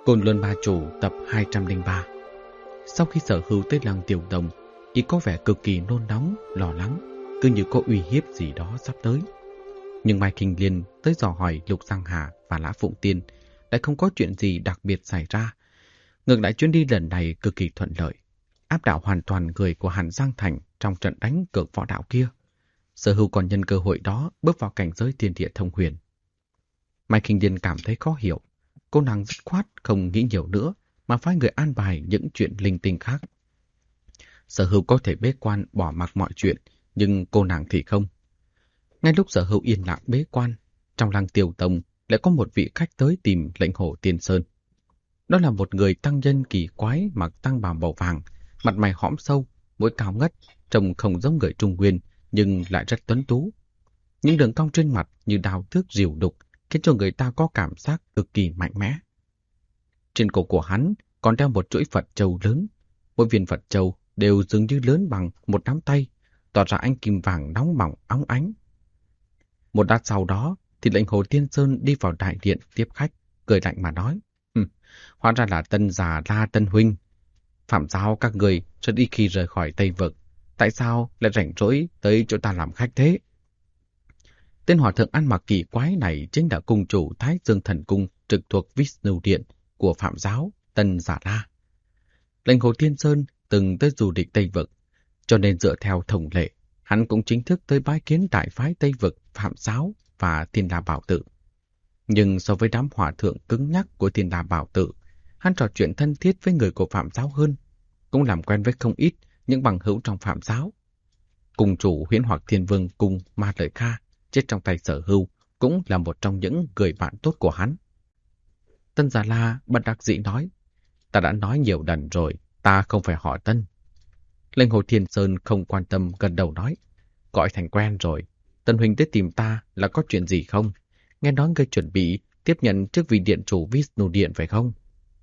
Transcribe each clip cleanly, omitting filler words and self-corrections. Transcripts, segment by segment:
Côn Luân Ba Chủ tập 203. Sau khi Sở Hưu tới lăng Tiểu Tông, y có vẻ cực kỳ nôn nóng, lo lắng, cứ như có uy hiếp gì đó sắp tới. Nhưng Mai Kinh Liên tới dò hỏi Lục Giang Hà và Lã Phụng Tiên lại không có chuyện gì đặc biệt xảy ra. Ngược lại, chuyến đi lần này cực kỳ thuận lợi, áp đảo hoàn toàn người của Hàn Giang Thành trong trận đánh cược võ đạo kia. Sở Hưu còn nhân cơ hội đó bước vào cảnh giới thiên địa thông huyền. Mai Kinh Liên cảm thấy khó hiểu. Cô nàng dứt khoát không nghĩ nhiều nữa mà phái người an bài những chuyện linh tinh khác. Sở Hưu có thể bế quan bỏ mặc mọi chuyện, nhưng cô nàng thì không. Ngay lúc Sở Hưu yên lặng bế quan, trong lăng Tiểu Tông lại có một vị khách tới tìm Lệnh Hồ Tiên Sơn. Đó là một người tăng nhân kỳ quái mặc tăng bào màu vàng, mặt mày hõm sâu, mũi cao ngất, trông không giống người Trung Nguyên nhưng lại rất tuấn tú. Những đường cong trên mặt như đao thước rìu đục khiến cho người ta có cảm giác cực kỳ mạnh mẽ. Trên cổ của hắn còn đeo một chuỗi Phật châu lớn. Mỗi viên Phật châu đều dường như lớn bằng một nắm tay, tỏ ra ánh kim vàng nóng bỏng óng ánh. Một lát sau đó thì Lệnh Hồ Tiên Sơn đi vào đại điện tiếp khách, cười lạnh mà nói: Hóa ra là Tân già La Tân huynh. Phạm giáo các người rất ít khi rời khỏi Tây Vực, tại sao lại rảnh rỗi tới chỗ ta làm khách thế? Tên hòa thượng ăn mặc kỳ quái này chính là cung chủ Thái Dương Thần Cung trực thuộc Vishnu Điện của Phạm giáo Tân Giả La. Lệnh Hồ Tiên Sơn từng tới du lịch Tây Vực, cho nên dựa theo thông lệ, hắn cũng chính thức tới bái kiến đại phái Tây Vực Phạm giáo và Thiên La Bảo Tự. Nhưng so với đám hòa thượng cứng nhắc của Thiên La Bảo Tự, hắn trò chuyện thân thiết với người của Phạm giáo hơn, cũng làm quen với không ít những bằng hữu trong Phạm giáo. Cung chủ Huyễn Hoặc Thiên Vương Cung Ma Lợi Kha chết trong tay Sở Hưu cũng là một trong những người bạn tốt của hắn. Tân Già La bất đắc dĩ nói: Ta đã nói nhiều lần rồi, ta không phải họ Tân. Lệnh Hồ Thiên Sơn không quan tâm gật đầu nói: Gọi thành quen rồi, Tân huynh tới tìm ta là có chuyện gì không? Nghe nói ngươi chuẩn bị tiếp nhận chức vị điện chủ Vishnu Điện phải không?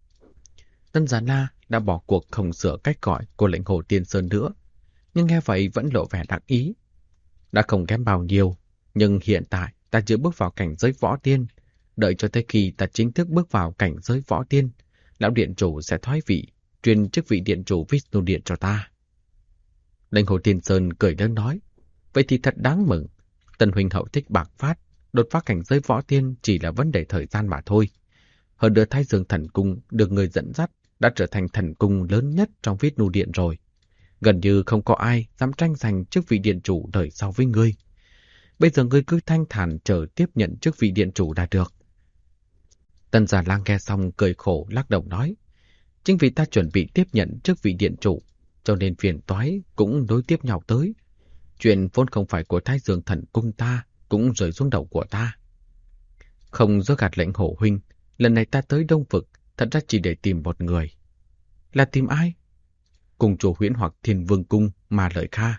Tân Già La đã bỏ cuộc không sửa cách gọi của Lệnh Hồ Thiên Sơn nữa, nhưng nghe vậy vẫn lộ vẻ đắc ý. Đã không kém bao nhiêu, nhưng hiện tại ta chưa bước vào cảnh giới võ tiên. Đợi cho tới khi ta chính thức bước vào cảnh giới võ tiên, lão điện chủ sẽ thoái vị, truyền chức vị điện chủ Vishnu Điện cho ta. Lệnh Hồ Thiên Sơn cười lớn nói: Vậy thì thật đáng mừng. Tân huynh hậu thích bạc phát, đột phá cảnh giới võ tiên chỉ là vấn đề thời gian mà thôi. Hơn nữa Thái Dương Thần Cung được người dẫn dắt đã trở thành thần cung lớn nhất trong Vishnu Điện rồi. Gần như không có ai dám tranh giành chức vị điện chủ đời sau với ngươi. Bây giờ ngươi cứ thanh thản chờ tiếp nhận chức vị điện chủ đã được. Tân Già La nghe xong cười khổ lắc đầu nói: Chính vì ta chuẩn bị tiếp nhận chức vị điện chủ, cho nên phiền toái cũng nối tiếp nhau tới. Chuyện vốn không phải của Thái Dương Thần Cung ta cũng rơi xuống đầu của ta. Không dối gạt Lệnh Hồ huynh, lần này ta tới Đông Vực thật ra chỉ để tìm một người. Là tìm ai? Cung chủ Huyễn Hoặc Thiên Vương Cung Ma Lợi Kha.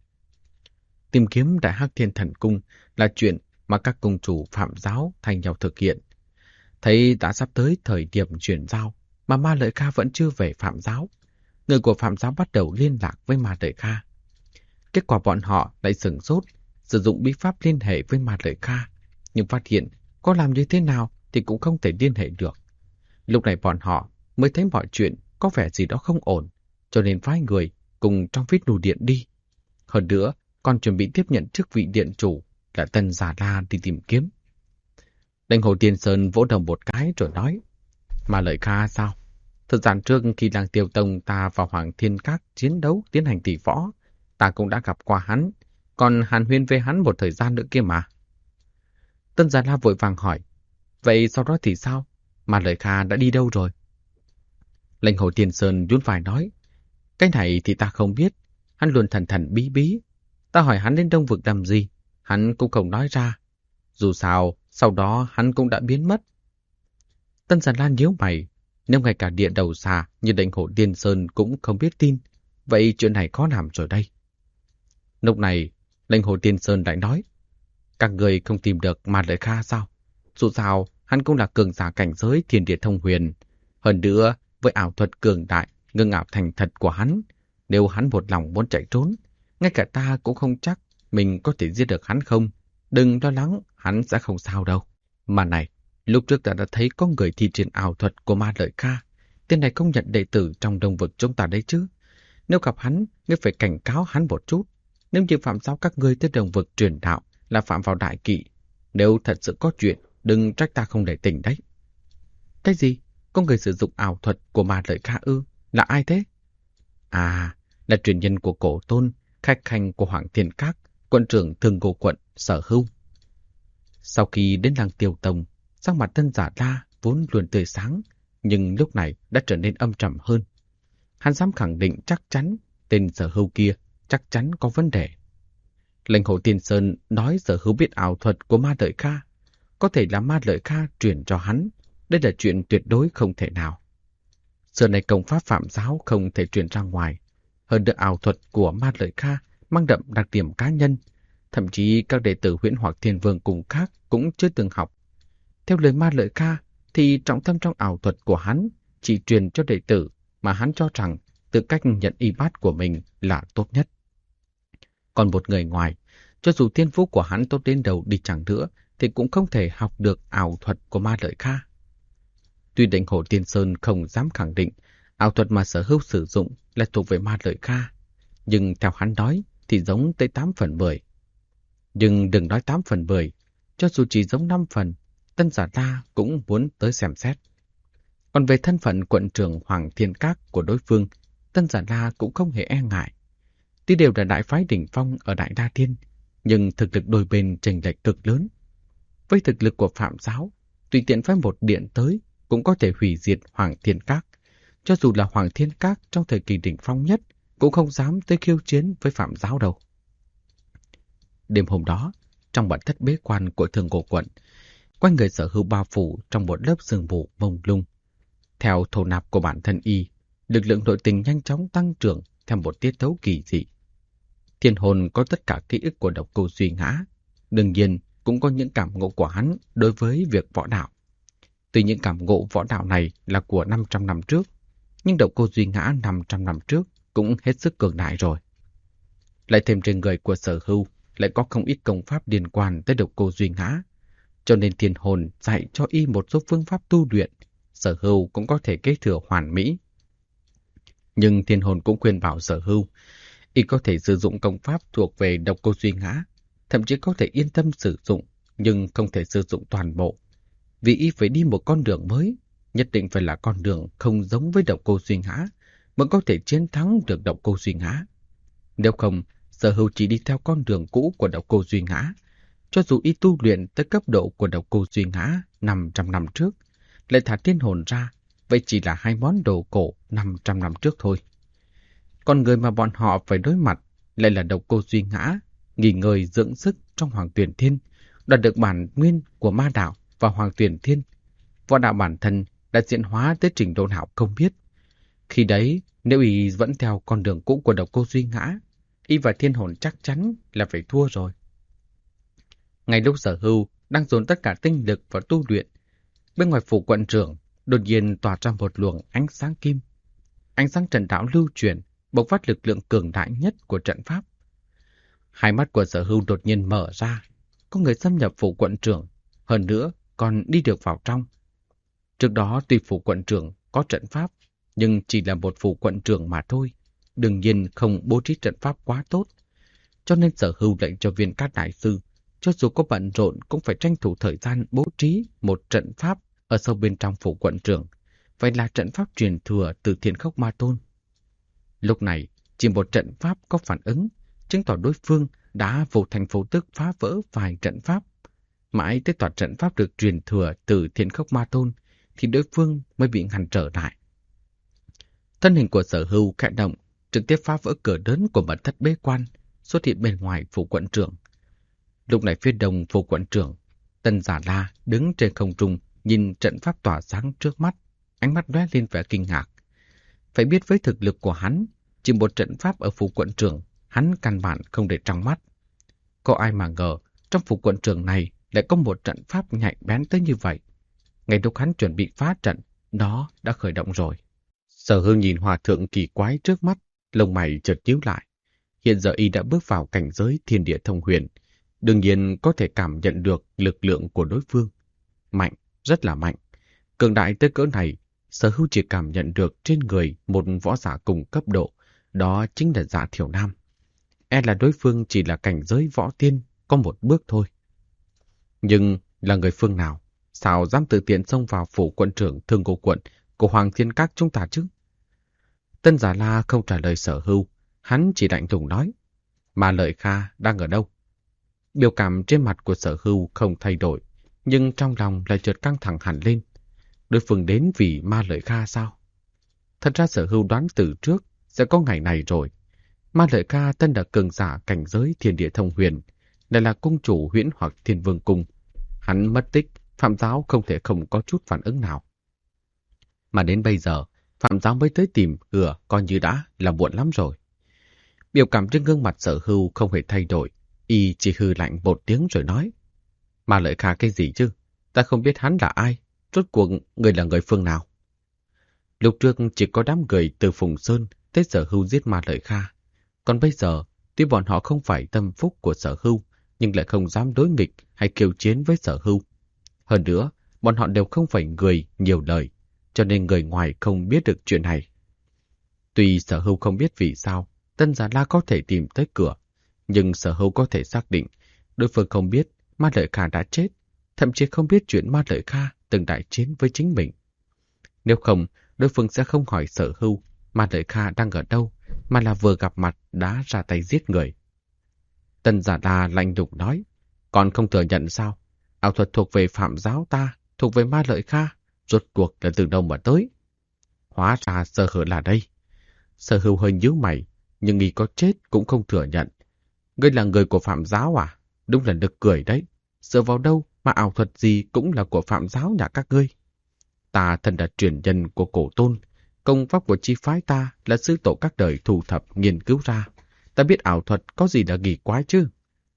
Tìm kiếm Đại Hắc Thiên Thần Cung là chuyện mà các cung chủ Phạm giáo thay nhau thực hiện. Thấy đã sắp tới thời điểm chuyển giao mà Ma Lợi Kha vẫn chưa về Phạm giáo, người của Phạm giáo bắt đầu liên lạc với Ma Lợi Kha. Kết quả bọn họ lại sửng sốt, sử dụng bí pháp liên hệ với Ma Lợi Kha, nhưng phát hiện có làm như thế nào thì cũng không thể liên hệ được. Lúc này bọn họ mới thấy mọi chuyện có vẻ gì đó không ổn, cho nên phái người cùng trong Vishnu Điện đi. Hơn nữa, còn chuẩn bị tiếp nhận chức vị điện chủ là Tân Già La đi tìm kiếm. Lệnh Hồ Tiên Sơn vỗ đầu một cái rồi nói: Mà Lợi Kha sao? Thời gian trước khi làng Tiểu Tông ta vào Hoàng Thiên Các chiến đấu tiến hành tỷ võ, ta cũng đã gặp qua hắn, còn hàn huyên với hắn một thời gian nữa kia mà. Tân Già La vội vàng hỏi: Vậy sau đó thì sao? Mà Lợi Kha đã đi đâu rồi? Lệnh Hồ Tiên Sơn nhún vai nói: Cái này thì ta không biết, hắn luôn thần thần bí bí. Ta hỏi hắn đến Đông Vực làm gì, hắn cũng không nói ra. Dù sao, sau đó hắn cũng đã biến mất. Tân Già La nhíu mày, nếu ngay cả địa đầu xà như Lệnh Hồ Tiên Sơn cũng không biết tin, vậy chuyện này khó làm rồi đây. Lúc này, Lệnh Hồ Tiên Sơn lại nói: Các người không tìm được Ma Lợi Kha sao? Dù sao, hắn cũng là cường giả cảnh giới thiên địa thông huyền. Hơn nữa, với ảo thuật cường đại, ngưng ảo thành thật của hắn, nếu hắn một lòng muốn chạy trốn, ngay cả ta cũng không chắc mình có thể giết được hắn không. Đừng lo lắng, hắn sẽ không sao đâu. Mà này, Lúc trước ta đã thấy có người thi triển ảo thuật của Ma Lợi Kha. Tên này không nhận đệ tử trong Đông Vực chúng ta đấy chứ. Nếu gặp hắn, ngươi phải cảnh cáo hắn một chút. Nếu như phạm giáo các ngươi tới Đông Vực truyền đạo là phạm vào đại kỵ. Nếu thật sự có chuyện, đừng trách ta không để tình đấy. Cái gì? Có người sử dụng ảo thuật của Ma Lợi Kha ư? Là ai thế? À, là truyền nhân của Cổ Tôn, khách khanh của Hoàng Thiên Các, quận trưởng Thương Ngô quận Sở Hưu. Sau khi đến làng Tiêu Tông, sắc mặt Tân Giả La vốn luôn tươi sáng, nhưng lúc này đã trở nên âm trầm hơn. Hắn dám khẳng định chắc chắn tên Sở Hưu kia chắc chắn có vấn đề. Lãnh Hồ Tiên Sơn nói Sở Hưu biết ảo thuật của Ma Lợi Kha, có thể là Ma Lợi Kha truyền cho hắn. Đây là chuyện tuyệt đối không thể nào. Giờ này công pháp phạm giáo không thể truyền ra ngoài. Hơn nữa ảo thuật của Ma Lợi Kha mang đậm đặc điểm cá nhân. Thậm chí các đệ tử Huyễn Hoặc Thiên Vương cùng khác cũng chưa từng học. Theo lời Ma Lợi Kha thì trọng tâm trong ảo thuật của hắn chỉ truyền cho đệ tử mà hắn cho rằng tư cách nhận y bát của mình là tốt nhất. Còn một người ngoài, cho dù thiên phú của hắn tốt đến đâu đi chẳng nữa thì cũng không thể học được ảo thuật của Ma Lợi Kha. Tuy Lãnh Hồ Tiên Sơn không dám khẳng định ảo thuật mà Sở Hưu sử dụng là thuộc về Ma Lợi Kha, nhưng theo hắn nói thì giống tới 8 phần 10. Nhưng đừng nói 8 phần 10, cho dù chỉ giống 5 phần, Tân Giả La cũng muốn tới xem xét. Còn về thân phận quận trưởng Hoàng Thiên Các của đối phương, Tân Giả La cũng không hề e ngại. Tuy đều là đại phái đỉnh phong ở Đại Đa Thiên, nhưng thực lực đôi bên chênh lệch cực lớn. Với thực lực của Phạm giáo, tùy tiện phái một điện tới cũng có thể hủy diệt Hoàng Thiên Các. Cho dù là Hoàng Thiên Các trong thời kỳ đỉnh phong nhất, cũng không dám tới khiêu chiến với Phạm giáo đâu. Đêm hôm đó, trong bản thất bế quan của Thương Ngô quận, quanh người Sở Hưu bao phủ trong một lớp sương mù mông lung. Theo thổ nạp của bản thân y, lực lượng nội tình nhanh chóng tăng trưởng theo một tiết tấu kỳ dị. Thiên hồn có tất cả ký ức của Độc Cô Duy Ngã, đương nhiên cũng có những cảm ngộ của hắn đối với việc võ đạo. Tuy những cảm ngộ võ đạo này là của 500 năm trước, nhưng Độc Cô Duy Ngã 500 năm trước cũng hết sức cường đại rồi. Lại thêm trên người của Sở Hưu lại có không ít công pháp liên quan tới Độc Cô Duy Ngã, cho nên thiên hồn dạy cho y một số phương pháp tu luyện, Sở Hưu cũng có thể kế thừa hoàn mỹ. Nhưng thiên hồn cũng khuyên bảo Sở Hưu, y có thể sử dụng công pháp thuộc về Độc Cô Duy Ngã, thậm chí có thể yên tâm sử dụng, nhưng không thể sử dụng toàn bộ. Vì y phải đi một con đường mới, nhất định phải là con đường không giống với Độc Cô Duy Ngã, mới có thể chiến thắng được Độc Cô Duy Ngã. Nếu không, Sở Hưu chỉ đi theo con đường cũ của Độc Cô Duy Ngã, cho dù y tu luyện tới cấp độ của Độc Cô Duy Ngã 500 năm trước, lại thả thiên hồn ra, vậy chỉ là hai món đồ cổ 500 năm trước thôi. Còn người mà bọn họ phải đối mặt lại là Độc Cô Duy Ngã, nghỉ ngơi dưỡng sức trong Hoàng Tuyển Thiên, đoạt được bản nguyên của ma đạo và Hoàng Tuyển Thiên. Võ đạo bản thân đã diễn hóa tới trình độ nào không biết. Khi đấy, nếu y vẫn theo con đường cũ của Độc Cô Duy Ngã, y và thiên hồn chắc chắn là phải thua rồi. Ngay lúc Sở Hưu đang dồn tất cả tinh lực vào tu luyện, bên ngoài phủ quận trưởng đột nhiên tỏa ra một luồng ánh sáng kim. Ánh sáng trận đạo lưu chuyển, bộc phát lực lượng cường đại nhất của trận pháp. Hai mắt của Sở Hưu đột nhiên mở ra, có người xâm nhập phủ quận trưởng, hơn nữa còn đi được vào trong. Trước đó tuy phủ quận trưởng có trận pháp, nhưng chỉ là một phủ quận trưởng mà thôi, đương nhiên không bố trí trận pháp quá tốt. Cho nên Sở Hưu lệnh cho Viên Cát đại sư, cho dù có bận rộn cũng phải tranh thủ thời gian bố trí một trận pháp ở sâu bên trong phủ quận trưởng, phải là trận pháp truyền thừa từ Thiên Khốc Ma Tôn. Lúc này, chỉ một trận pháp có phản ứng, chứng tỏ đối phương đã vô thành vô tức phá vỡ vài trận pháp. Mãi tới tòa trận pháp được truyền thừa từ Thiên Khốc Ma Tôn, thì đối phương mới bị ngăn trở lại. Thân hình của Sở Hưu khẽ động, trực tiếp phá vỡ cửa lớn của mật thất bế quan, xuất hiện bên ngoài phủ quận trưởng. Lúc này phía đông phủ quận trưởng, Tân Giả La đứng trên không trung, nhìn trận pháp tỏa sáng trước mắt, ánh mắt lóe lên vẻ kinh ngạc. Phải biết với thực lực của hắn, chỉ một trận pháp ở phủ quận trưởng, hắn căn bản không để trong mắt. Có ai mà ngờ, trong phủ quận trưởng này lại có một trận pháp nhạy bén tới như vậy. Ngay lúc hắn chuẩn bị phá trận, nó đã khởi động rồi. Sở Hưu nhìn hòa thượng kỳ quái trước mắt, lông mày chợt nhíu lại. Hiện giờ y đã bước vào cảnh giới thiên địa thông huyền, đương nhiên có thể cảm nhận được lực lượng của đối phương. Mạnh, rất là mạnh. Cường đại tới cỡ này, Sở Hưu chỉ cảm nhận được trên người một võ giả cùng cấp độ, đó chính là Dạ Thiểu Nam. E là đối phương chỉ là cảnh giới võ tiên, có một bước thôi. Nhưng là người phương nào? Sao dám tự tiện xông vào phủ quận trưởng Thương Cô quận của Hoàng Thiên Các chúng ta chứ? Tân Giả La không trả lời Sở Hưu, hắn chỉ lạnh lùng nói. Ma Lợi Kha đang ở đâu? Biểu cảm trên mặt của Sở Hưu không thay đổi, nhưng trong lòng lại chợt căng thẳng hẳn lên. Đối phương đến vì Ma Lợi Kha sao? Thật ra Sở Hưu đoán từ trước sẽ có ngày này rồi. Ma Lợi Kha tân là cường giả cảnh giới thiên địa thông huyền, lại là cung chủ Huyễn Hoặc Thiên Vương cung. Hắn mất tích, Phạm Giáo không thể không có chút phản ứng nào. Mà đến bây giờ, Phạm Giáo mới tới tìm, coi như đã là muộn lắm rồi. Biểu cảm trên gương mặt Sở Hưu không hề thay đổi, y chỉ hừ lạnh một tiếng rồi nói. Ma Lợi Kha cái gì chứ? Ta không biết hắn là ai, rốt cuộc người là người phương nào? Lúc trước chỉ có đám người từ Phùng Sơn tới Sở Hưu giết Ma Lợi Kha. Còn bây giờ, tuy bọn họ không phải tâm phúc của Sở Hưu, nhưng lại không dám đối nghịch hay kiêu chiến với Sở Hưu. Hơn nữa, bọn họ đều không phải người nhiều lời, cho nên người ngoài không biết được chuyện này. Tuy Sở Hưu không biết vì sao Tân Giả La có thể tìm tới cửa, nhưng Sở Hưu có thể xác định đối phương không biết Ma Lợi Kha đã chết, thậm chí không biết chuyện Ma Lợi Kha từng đại chiến với chính mình. Nếu không, đối phương sẽ không hỏi Sở Hưu Ma Lợi Kha đang ở đâu, mà là vừa gặp mặt đã ra tay giết người. Tân Giả La lạnh lùng nói, còn không thừa nhận sao? Ảo thuật thuộc về Phạm Giáo ta, thuộc về Ma Lợi Kha, rốt cuộc là từ đâu mà tới? Hóa ra sơ hở là đây. Sở Hưu hơi nhíu mày, nhưng y có chết cũng không thừa nhận. Ngươi là người của Phạm Giáo à? Đúng là nực cười đấy. Dựa vào đâu mà ảo thuật gì cũng là của Phạm Giáo nhà các ngươi? Ta thân là truyền nhân của cổ tôn, công pháp của chi phái ta là sư tổ các đời thu thập nghiên cứu ra. Ta biết ảo thuật có gì là kỳ quái chứ?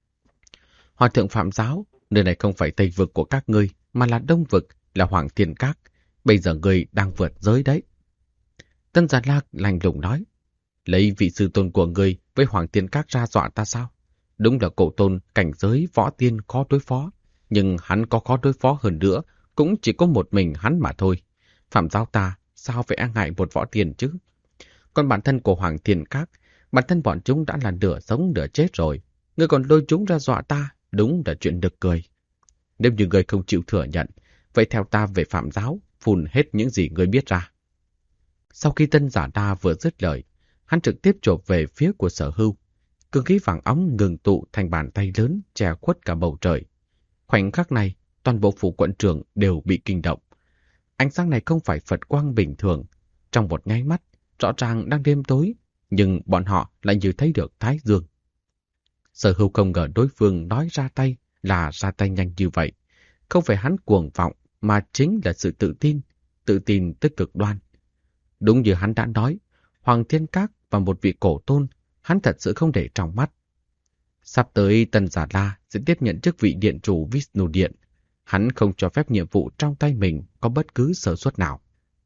Hòa thượng Phạm Giáo, nơi này không phải Tây vực của các ngươi, mà là Đông vực, là Hoàng Thiên Các. Bây giờ ngươi đang vượt giới đấy. Tân Giả La lạnh lùng nói, lấy vị sư tôn của ngươi với Hoàng Thiên Các ra dọa ta sao? Đúng là cổ tôn cảnh giới võ tiên khó đối phó, nhưng hắn có khó đối phó hơn nữa, cũng chỉ có một mình hắn mà thôi. Phạm Giáo ta sao phải e ngại một võ tiên chứ? Còn bản thân của Hoàng Thiên Các, bản thân bọn chúng đã là nửa sống nửa chết rồi. Ngươi còn lôi chúng ra dọa ta, đúng là chuyện nực cười. Nếu như ngươi không chịu thừa nhận, vậy theo ta về Phạm Giáo, phun hết những gì ngươi biết ra. Sau khi Tân Giả La vừa dứt lời, hắn trực tiếp chộp về phía của Sở Hưu. Cương khí vàng óng ngừng tụ thành bàn tay lớn che khuất cả bầu trời. Khoảnh khắc này, toàn bộ phủ quận trưởng đều bị kinh động. Ánh sáng này không phải Phật quang bình thường. Trong một nháy mắt, rõ ràng đang đêm tối, nhưng bọn họ lại như thấy được Thái Dương. Sở Hưu không ngờ đối phương nói ra tay là ra tay nhanh như vậy. Không phải hắn cuồng vọng, mà chính là sự tự tin tới cực đoan. Đúng như hắn đã nói, Hoàng Thiên Các và một vị cổ tôn, hắn thật sự không để trong mắt. Sắp tới Tân Giả La sẽ tiếp nhận chức vị điện chủ Vishnu Điện. Hắn không cho phép nhiệm vụ trong tay mình có bất cứ sơ suất nào.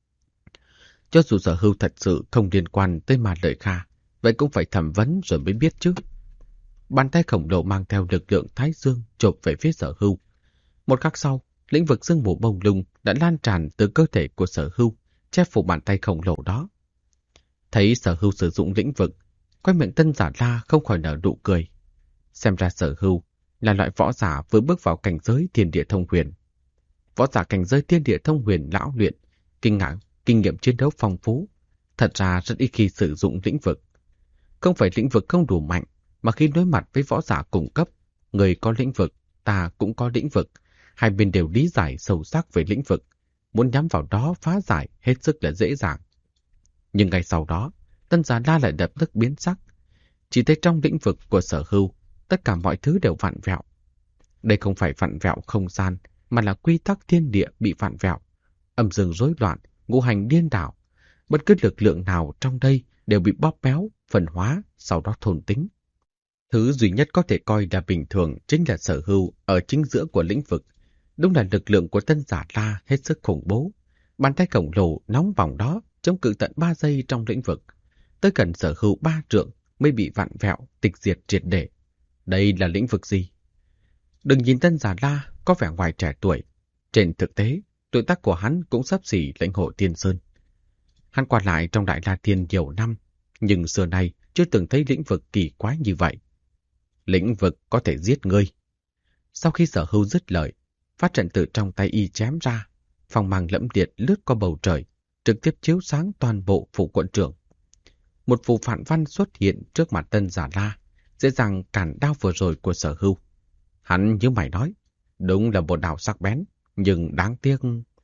Cho dù Sở Hưu thật sự không liên quan tới Ma Lợi Kha, vậy cũng phải thẩm vấn rồi mới biết chứ. Bàn tay khổng lồ mang theo lực lượng Thái Dương chộp về phía Sở Hưu. Một khắc sau, lĩnh vực sương mù bông lung đã lan tràn từ cơ thể của Sở Hưu, che phủ bàn tay khổng lồ đó. Thấy Sở Hưu sử dụng lĩnh vực, quay miệng Tân Giả La không khỏi nở nụ cười. Xem ra Sở Hưu là loại võ giả vừa bước vào cảnh giới thiên địa thông huyền. Võ giả cảnh giới thiên địa thông huyền lão luyện, kinh nghiệm chiến đấu phong phú, thật ra rất ít khi sử dụng lĩnh vực. Không phải lĩnh vực không đủ mạnh, mà khi đối mặt với võ giả cùng cấp, người có lĩnh vực, ta cũng có lĩnh vực, hai bên đều lý giải sâu sắc về lĩnh vực, muốn nhắm vào đó phá giải hết sức là dễ dàng. Nhưng ngay sau đó, Tân Giả La lại lập tức biến sắc. Chỉ thấy trong lĩnh vực của Sở Hưu, tất cả mọi thứ đều vặn vẹo. Đây không phải vặn vẹo không gian, mà là quy tắc thiên địa bị vặn vẹo. Âm dương rối loạn, ngũ hành điên đảo. Bất cứ lực lượng nào trong đây đều bị bóp méo, phân hóa, sau đó thôn tính. Thứ duy nhất có thể coi là bình thường chính là Sở Hưu ở chính giữa của lĩnh vực. Đúng là lực lượng của Tân Giả La hết sức khủng bố. Bàn tay khổng lồ nóng bỏng đó chống cự tận 3 giây trong lĩnh vực. Tới gần Sở Hưu 3 trượng mới bị vặn vẹo, tịch diệt triệt để. Đây là lĩnh vực gì? Đừng nhìn Tân Giả La có vẻ ngoài trẻ tuổi. Trên thực tế, tuổi tác của hắn cũng xấp xỉ lãnh hội Tiên Sơn. Hắn qua lại trong Đại La Thiên nhiều năm, nhưng xưa nay chưa từng thấy lĩnh vực kỳ quái như vậy. Lĩnh vực có thể giết ngươi. Sau khi Sở Hưu dứt lời, phát trận từ trong tay y chém ra, phong mang lẫm liệt lướt qua bầu trời, trực tiếp chiếu sáng toàn bộ phủ quận trưởng. Một phù phản văn xuất hiện trước mặt Tân Giả La, dễ dàng cản đao vừa rồi của Sở Hưu. Hắn như mày nói, đúng là một đao sắc bén, nhưng đáng tiếc.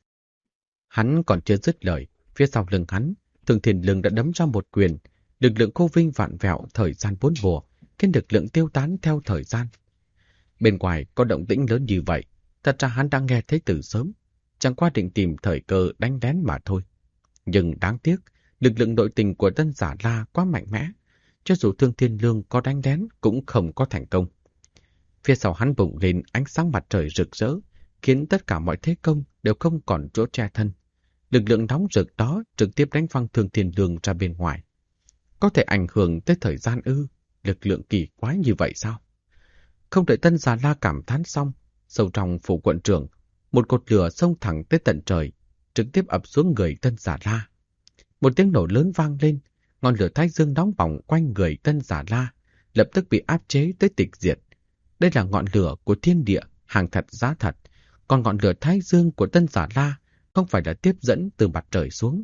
Hắn còn chưa dứt lời, phía sau lưng hắn, Thường Thiền Lương đã đấm ra một quyền, lực lượng cô vinh vạn vẹo thời gian bốn mùa, khiến lực lượng tiêu tán theo thời gian. Bên ngoài có động tĩnh lớn như vậy, thật ra hắn đã nghe thấy từ sớm, chẳng qua định tìm thời cơ đánh lén mà thôi. Nhưng đáng tiếc, lực lượng nội tình của Tân Giả La quá mạnh mẽ, cho dù Thương Thiên Lương có đánh lén cũng không có thành công. Phía sau hắn bùng lên ánh sáng mặt trời rực rỡ, khiến tất cả mọi thế công đều không còn chỗ che thân. Lực lượng nóng rực đó trực tiếp đánh văng Thương Thiên Lương ra bên ngoài. Có thể ảnh hưởng tới thời gian ư? Lực lượng kỳ quái như vậy sao? Không đợi Tân Giả La cảm thán xong, sâu trong phủ quận trưởng, một cột lửa xông thẳng tới tận trời, trực tiếp ập xuống người Tân Giả La. Một tiếng nổ lớn vang lên, ngọn lửa thái dương nóng bỏng quanh người Tân Giả La, lập tức bị áp chế tới tịch diệt. Đây là ngọn lửa của thiên địa, hàng thật giá thật, còn ngọn lửa thái dương của Tân Giả La không phải là tiếp dẫn từ mặt trời xuống.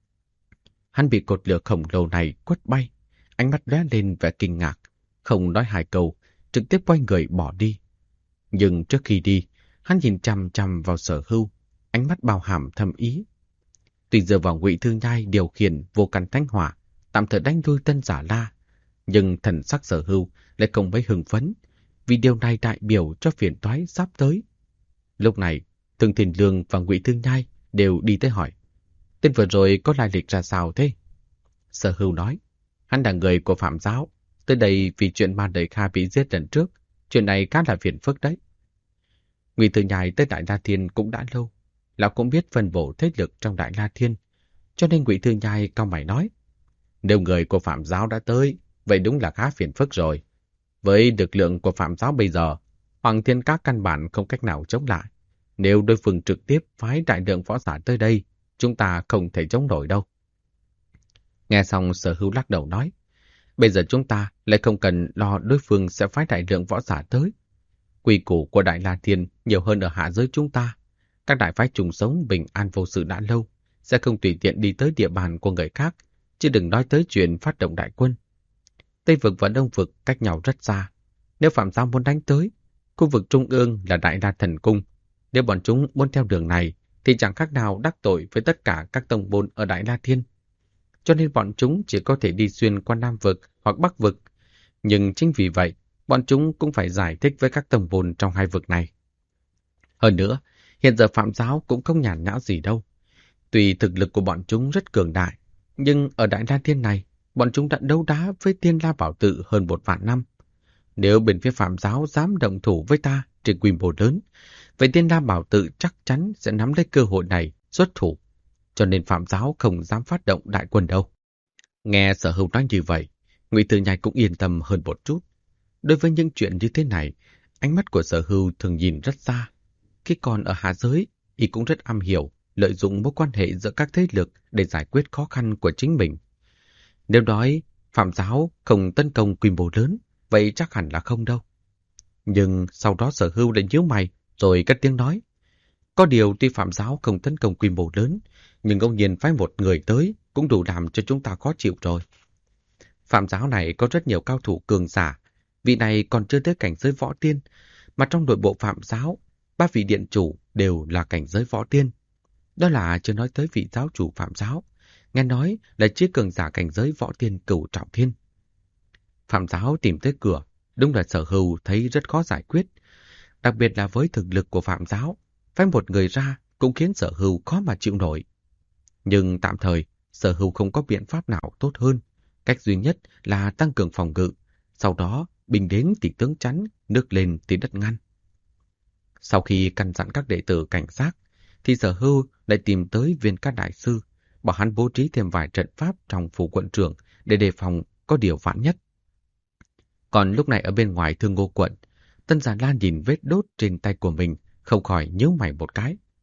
Hắn bị cột lửa khổng lồ này quất bay, ánh mắt lóe lên vẻ kinh ngạc, không nói hai câu, trực tiếp quay người bỏ đi. Nhưng trước khi đi, hắn nhìn chằm chằm vào Sở Hưu, ánh mắt bao hàm thâm ý. Tuy dựa vào Ngụy Thư Nhai điều khiển vô căn thánh hỏa, tạm thời đánh lui Tân Giả La, nhưng thần sắc Sở Hưu lại không mấy hưng phấn, vì điều này đại biểu cho phiền toái sắp tới. Lúc này, Thương Thiên Lương và Ngụy Thư Nhai đều đi tới hỏi, tên vừa rồi có lai lịch ra sao thế? Sở Hưu nói, hắn là người của Phạm giáo, tới đây vì chuyện Ma Đời Kha bị giết lần trước, chuyện này khá là phiền phức đấy. Ngụy Thư Nhai tới Đại La Thiên cũng đã lâu, lão cũng biết phân bổ thế lực trong Đại La Thiên, cho nên Ngụy Thư Nhai cau mày nói, nếu người của Phạm giáo đã tới, vậy đúng là khá phiền phức rồi. Với lực lượng của Phạm giáo bây giờ, Hoàng Thiên Các căn bản không cách nào chống lại. Nếu đối phương trực tiếp phái đại lượng võ giả tới đây, chúng ta không thể chống nổi đâu. Nghe xong Sở Hưu lắc đầu nói, bây giờ chúng ta lại không cần lo đối phương sẽ phái đại lượng võ giả tới. Quy củ của Đại La Thiên nhiều hơn ở hạ giới chúng ta. Các đại phái chung sống bình an vô sự đã lâu, sẽ không tùy tiện đi tới địa bàn của người khác, chứ đừng nói tới chuyện phát động đại quân. Tây vực và Đông vực cách nhau rất xa. Nếu Phạm giáo muốn đánh tới, khu vực trung ương là Đại La Thần Cung. Nếu bọn chúng muốn theo đường này, thì chẳng khác nào đắc tội với tất cả các tông môn ở Đại La Thiên. Cho nên bọn chúng chỉ có thể đi xuyên qua Nam vực hoặc Bắc vực. Nhưng chính vì vậy, bọn chúng cũng phải giải thích với các tông môn trong hai vực này. Hơn nữa, hiện giờ Phạm giáo cũng không nhàn nhã gì đâu. Tuy thực lực của bọn chúng rất cường đại, nhưng ở Đại La Thiên này, bọn chúng đã đấu đá với Tiên La Bảo Tự hơn 1.000 năm. Nếu bên phía Phạm giáo dám động thủ với ta trên quy mô lớn, vậy Tiên La Bảo Tự chắc chắn sẽ nắm lấy cơ hội này xuất thủ. Cho nên Phạm giáo không dám phát động đại quân đâu. Nghe Sở Hưu nói như vậy, Ngụy Thư Nhai cũng yên tâm hơn một chút. Đối với những chuyện như thế này, ánh mắt của Sở Hưu thường nhìn rất xa. Khi còn ở hạ giới, y cũng rất am hiểu lợi dụng mối quan hệ giữa các thế lực để giải quyết khó khăn của chính mình. Nếu nói Phạm giáo không tấn công quy mô lớn, vậy chắc hẳn là không đâu. Nhưng sau đó Sở Hưu lại nhíu mày rồi cất tiếng nói, có điều tuy Phạm giáo không tấn công quy mô lớn, nhưng ngẫu nhiên phái một người tới cũng đủ làm cho chúng ta khó chịu rồi. Phạm giáo này có rất nhiều cao thủ cường giả, vị này còn chưa tới cảnh giới võ tiên, mà trong nội bộ Phạm giáo, 3 vị điện chủ đều là cảnh giới võ tiên. Đó là chưa nói tới vị giáo chủ Phạm giáo, nghe nói là chiếc cường giả cảnh giới võ tiên Cửu Trọng Thiên. Phạm giáo tìm tới cửa, đúng là Sở Hưu thấy rất khó giải quyết, đặc biệt là với thực lực của Phạm giáo, phái một người ra cũng khiến Sở Hưu khó mà chịu nổi. Nhưng tạm thời, Sở Hưu không có biện pháp nào tốt hơn, cách duy nhất là tăng cường phòng ngự, sau đó binh đến thì tướng chắn, nước lên thì đất ngăn. Sau khi căn dặn các đệ tử cảnh giác, thì Sở Hưu lại tìm tới Viên Các đại sư, bảo hắn bố trí thêm vài trận pháp trong phủ quận trưởng để đề phòng có điều vạn nhất. Còn lúc này ở bên ngoài Thương Ngô quận, Tân Giả La nhìn vết đốt trên tay của mình, không khỏi nhíu mày một cái.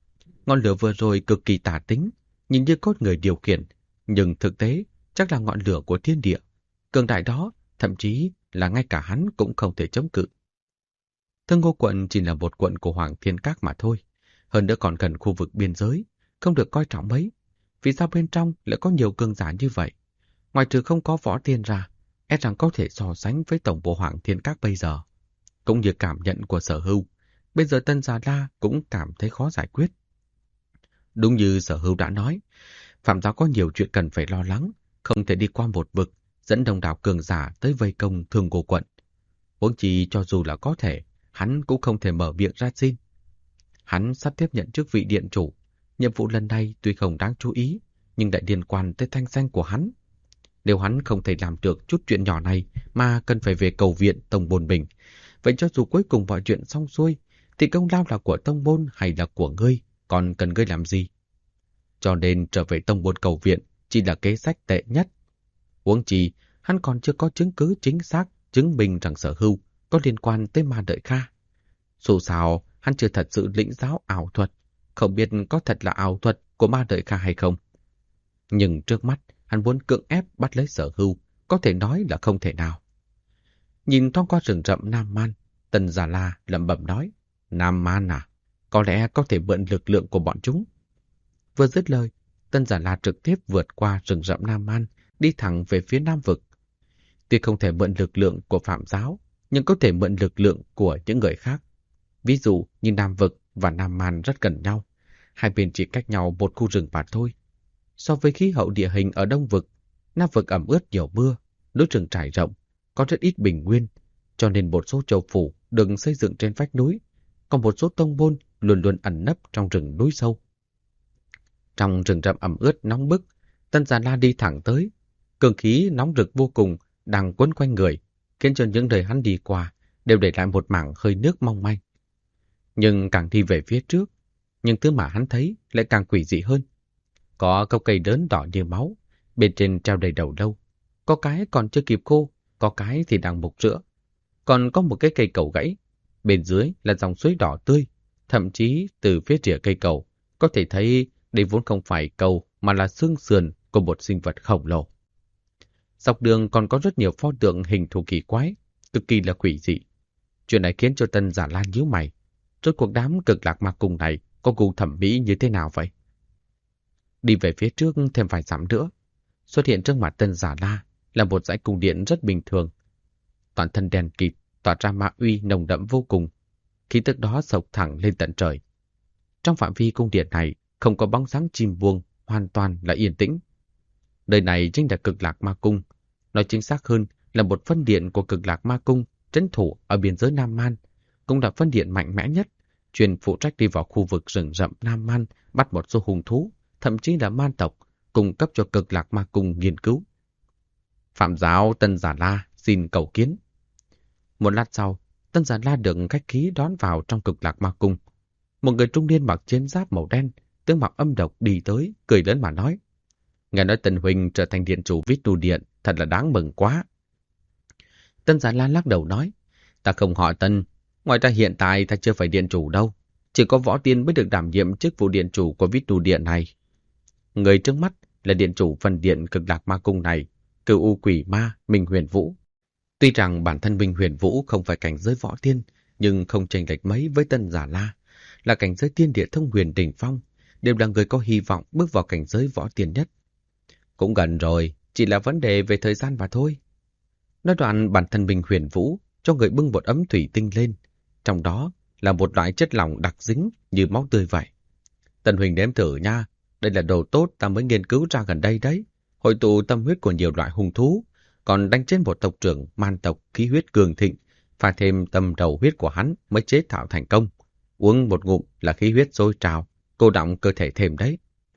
Ngọn lửa vừa rồi cực kỳ tà tính, nhìn như có người điều khiển, nhưng thực tế chắc là ngọn lửa của thiên địa. Cường đại đó, thậm chí là ngay cả hắn cũng không thể chống cự. Thương Ngô quận chỉ là một quận của Hoàng Thiên Các mà thôi. Hơn nữa còn gần khu vực biên giới, không được coi trọng mấy. Vì sao bên trong lại có nhiều cường giả như vậy? Ngoài trừ không có võ tiên ra, e rằng có thể so sánh với tổng bộ Hoàng Thiên Các bây giờ. Cũng như cảm nhận của Sở Hưu, bây giờ Tân Già La cũng cảm thấy khó giải quyết. Đúng như Sở Hưu đã nói, Phạm Giáo có nhiều chuyện cần phải lo lắng, không thể đi qua một vực, dẫn đông đảo cường giả tới vây công Thương Ngô quận. Huống chi cho dù là có thể, hắn cũng không thể mở miệng ra xin. Hắn sắp tiếp nhận chức vị điện chủ, nhiệm vụ lần này tuy không đáng chú ý, nhưng lại liên quan tới thanh danh của hắn. Nếu hắn không thể làm được chút chuyện nhỏ này mà cần phải về cầu viện Tông Môn mình, vậy cho dù cuối cùng mọi chuyện xong xuôi, thì công lao là của Tông Môn hay là của ngươi, còn cần ngươi làm gì? Cho nên trở về Tông Môn cầu viện chỉ là kế sách tệ nhất. Huống chi, hắn còn chưa có chứng cứ chính xác chứng minh rằng Sở Hưu có liên quan tới Ma Đợi Kha. Dù sao, hắn chưa thật sự lĩnh giáo ảo thuật, không biết có thật là ảo thuật của Ma Đợi Kha hay không. Nhưng trước mắt, hắn muốn cưỡng ép bắt lấy Sở Hưu, có thể nói là không thể nào. Nhìn thoáng qua rừng rậm Nam Man, Tần Già La lẩm bẩm nói, Nam Man à, có lẽ có thể mượn lực lượng của bọn chúng. Vừa dứt lời, Tần Già La trực tiếp vượt qua rừng rậm Nam Man, đi thẳng về phía Nam Vực. Tuy không thể mượn lực lượng của Phạm Giáo, nhưng có thể mượn lực lượng của những người khác. Ví dụ như Nam Vực và Nam Man rất gần nhau, hai bên chỉ cách nhau một khu rừng mà thôi. So với khí hậu địa hình ở Đông Vực, Nam Vực ẩm ướt nhiều mưa, núi rừng trải rộng, có rất ít bình nguyên, cho nên một số châu phủ được xây dựng trên vách núi, còn một số tông môn luôn luôn ẩn nấp trong rừng núi sâu. Trong rừng rậm ẩm ướt nóng bức, Tân Già La đi thẳng tới, cường khí nóng rực vô cùng đang quấn quanh người, khiến cho những nơi hắn đi qua đều để lại một mảng hơi nước mong manh. Nhưng càng đi về phía trước, những thứ mà hắn thấy lại càng quỷ dị hơn. Có gốc cây lớn đỏ như máu, bên trên treo đầy đầu lâu, có cái còn chưa kịp khô, có cái thì đang mục rữa. Còn có một cái cây cầu gãy, bên dưới là dòng suối đỏ tươi, thậm chí từ phía rìa cây cầu có thể thấy đây vốn không phải cầu mà là xương sườn của một sinh vật khổng lồ. Dọc đường còn có rất nhiều pho tượng hình thù kỳ quái, cực kỳ là quỷ dị. Chuyện này khiến cho Tân Già La nhíu mày. Rốt cuộc đám Cực Lạc Ma Cung này có gu thẩm mỹ như thế nào vậy? Đi về phía trước thêm vài dặm nữa, xuất hiện trước mặt Tân Già La là một dãy cung điện rất bình thường. Toàn thân đen kịt, tỏa ra ma uy nồng đậm vô cùng. Khí tức đó sộc thẳng lên tận trời. Trong phạm vi cung điện này không có bóng dáng chim buông, hoàn toàn là yên tĩnh. Nơi này chính là Cực Lạc Ma Cung, nói chính xác hơn là một phân điện của Cực Lạc Ma Cung trấn thủ ở biên giới Nam Man, cũng là phân điện mạnh mẽ nhất, chuyên phụ trách đi vào khu vực rừng rậm Nam Man, bắt một số hung thú, thậm chí là man tộc, cung cấp cho Cực Lạc Ma Cung nghiên cứu. Phạm Giáo Tân Già La xin cầu kiến. Một lát sau, Tân Già La được khách khí đón vào trong Cực Lạc Ma Cung. Một người trung niên mặc chiến giáp màu đen, tướng mạo âm độc đi tới, cười lớn mà nói: Nghe nói Tân huynh trở thành điện chủ Vít-nu Điện, thật là đáng mừng quá. Tân Già La lắc đầu nói: Ta không họ Tân, ngoài ra hiện tại ta chưa phải điện chủ đâu, chỉ có võ tiên mới được đảm nhiệm chức vụ điện chủ của Vít-nu Điện này. Người trước mắt là điện chủ phần điện Cực Lạc Ma Cung này, Cửu U Quỷ Ma Minh Huyền Vũ. Tuy rằng bản thân Minh Huyền Vũ không phải cảnh giới võ tiên, nhưng không chênh lệch mấy với Tân Già La, là cảnh giới tiên địa thông huyền đỉnh phong, đều là người có hy vọng bước vào cảnh giới võ tiên nhất. Cũng gần rồi, chỉ là vấn đề về thời gian mà thôi. Nói đoạn bản thân Minh Huyền Vũ cho người bưng một ấm thủy tinh lên, trong đó là một loại chất lỏng đặc dính như máu tươi vậy. Tân huynh nếm thử nha, đây là đồ tốt ta mới nghiên cứu ra gần đây đấy, hội tụ tâm huyết của nhiều loại hung thú, còn đánh chết một tộc trưởng man tộc khí huyết cường thịnh, pha thêm tâm đầu huyết của hắn mới chế tạo thành công. Uống một ngụm là khí huyết sôi trào, cô đọng cơ thể thêm đấy.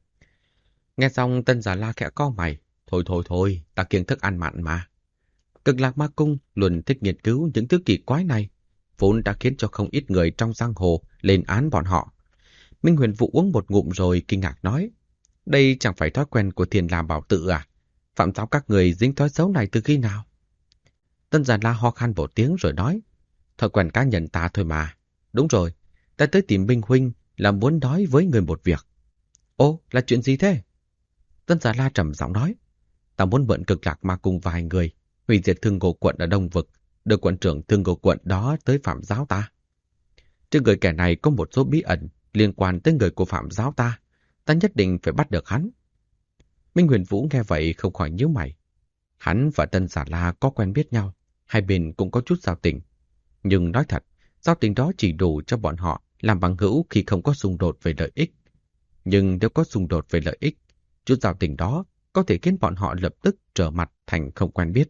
Nghe xong Tân Già La khẽ cau mày, thôi, ta kiêng thức ăn mặn mà. Cực Lạc Ma Cung luôn thích nghiên cứu những thứ kỳ quái này, vốn đã khiến cho không ít người trong giang hồ lên án bọn họ. Minh Huyền Vũ uống một ngụm rồi kinh ngạc nói: Đây chẳng phải thói quen của Thiên La Bảo Tự à? Phạm Giáo các người dính thói xấu này từ khi nào? Tân Già La ho khan một tiếng rồi nói: Thói quen cá nhân ta thôi mà. Đúng rồi, ta tới tìm Minh huynh là muốn nói với người một việc. Ô, là chuyện gì thế? Tân Già La trầm giọng nói. Ta muốn mượn Cực Lạc Ma Cung vài người, hủy diệt Thương Ngô quận ở Đông Vực, đưa quận trưởng Thương Ngô quận đó tới Phạm giáo ta. Trên người kẻ này có một số bí ẩn liên quan tới người của Phạm giáo ta. Ta nhất định phải bắt được hắn. Minh Huyền Vũ nghe vậy không khỏi nhíu mày. Hắn và Tân Già La có quen biết nhau, hai bên cũng có chút giao tình. Nhưng nói thật, giao tình đó chỉ đủ cho bọn họ làm bằng hữu khi không có xung đột về lợi ích. Nhưng nếu có xung đột về lợi ích, chút giao tình đó có thể khiến bọn họ lập tức trở mặt thành không quen biết.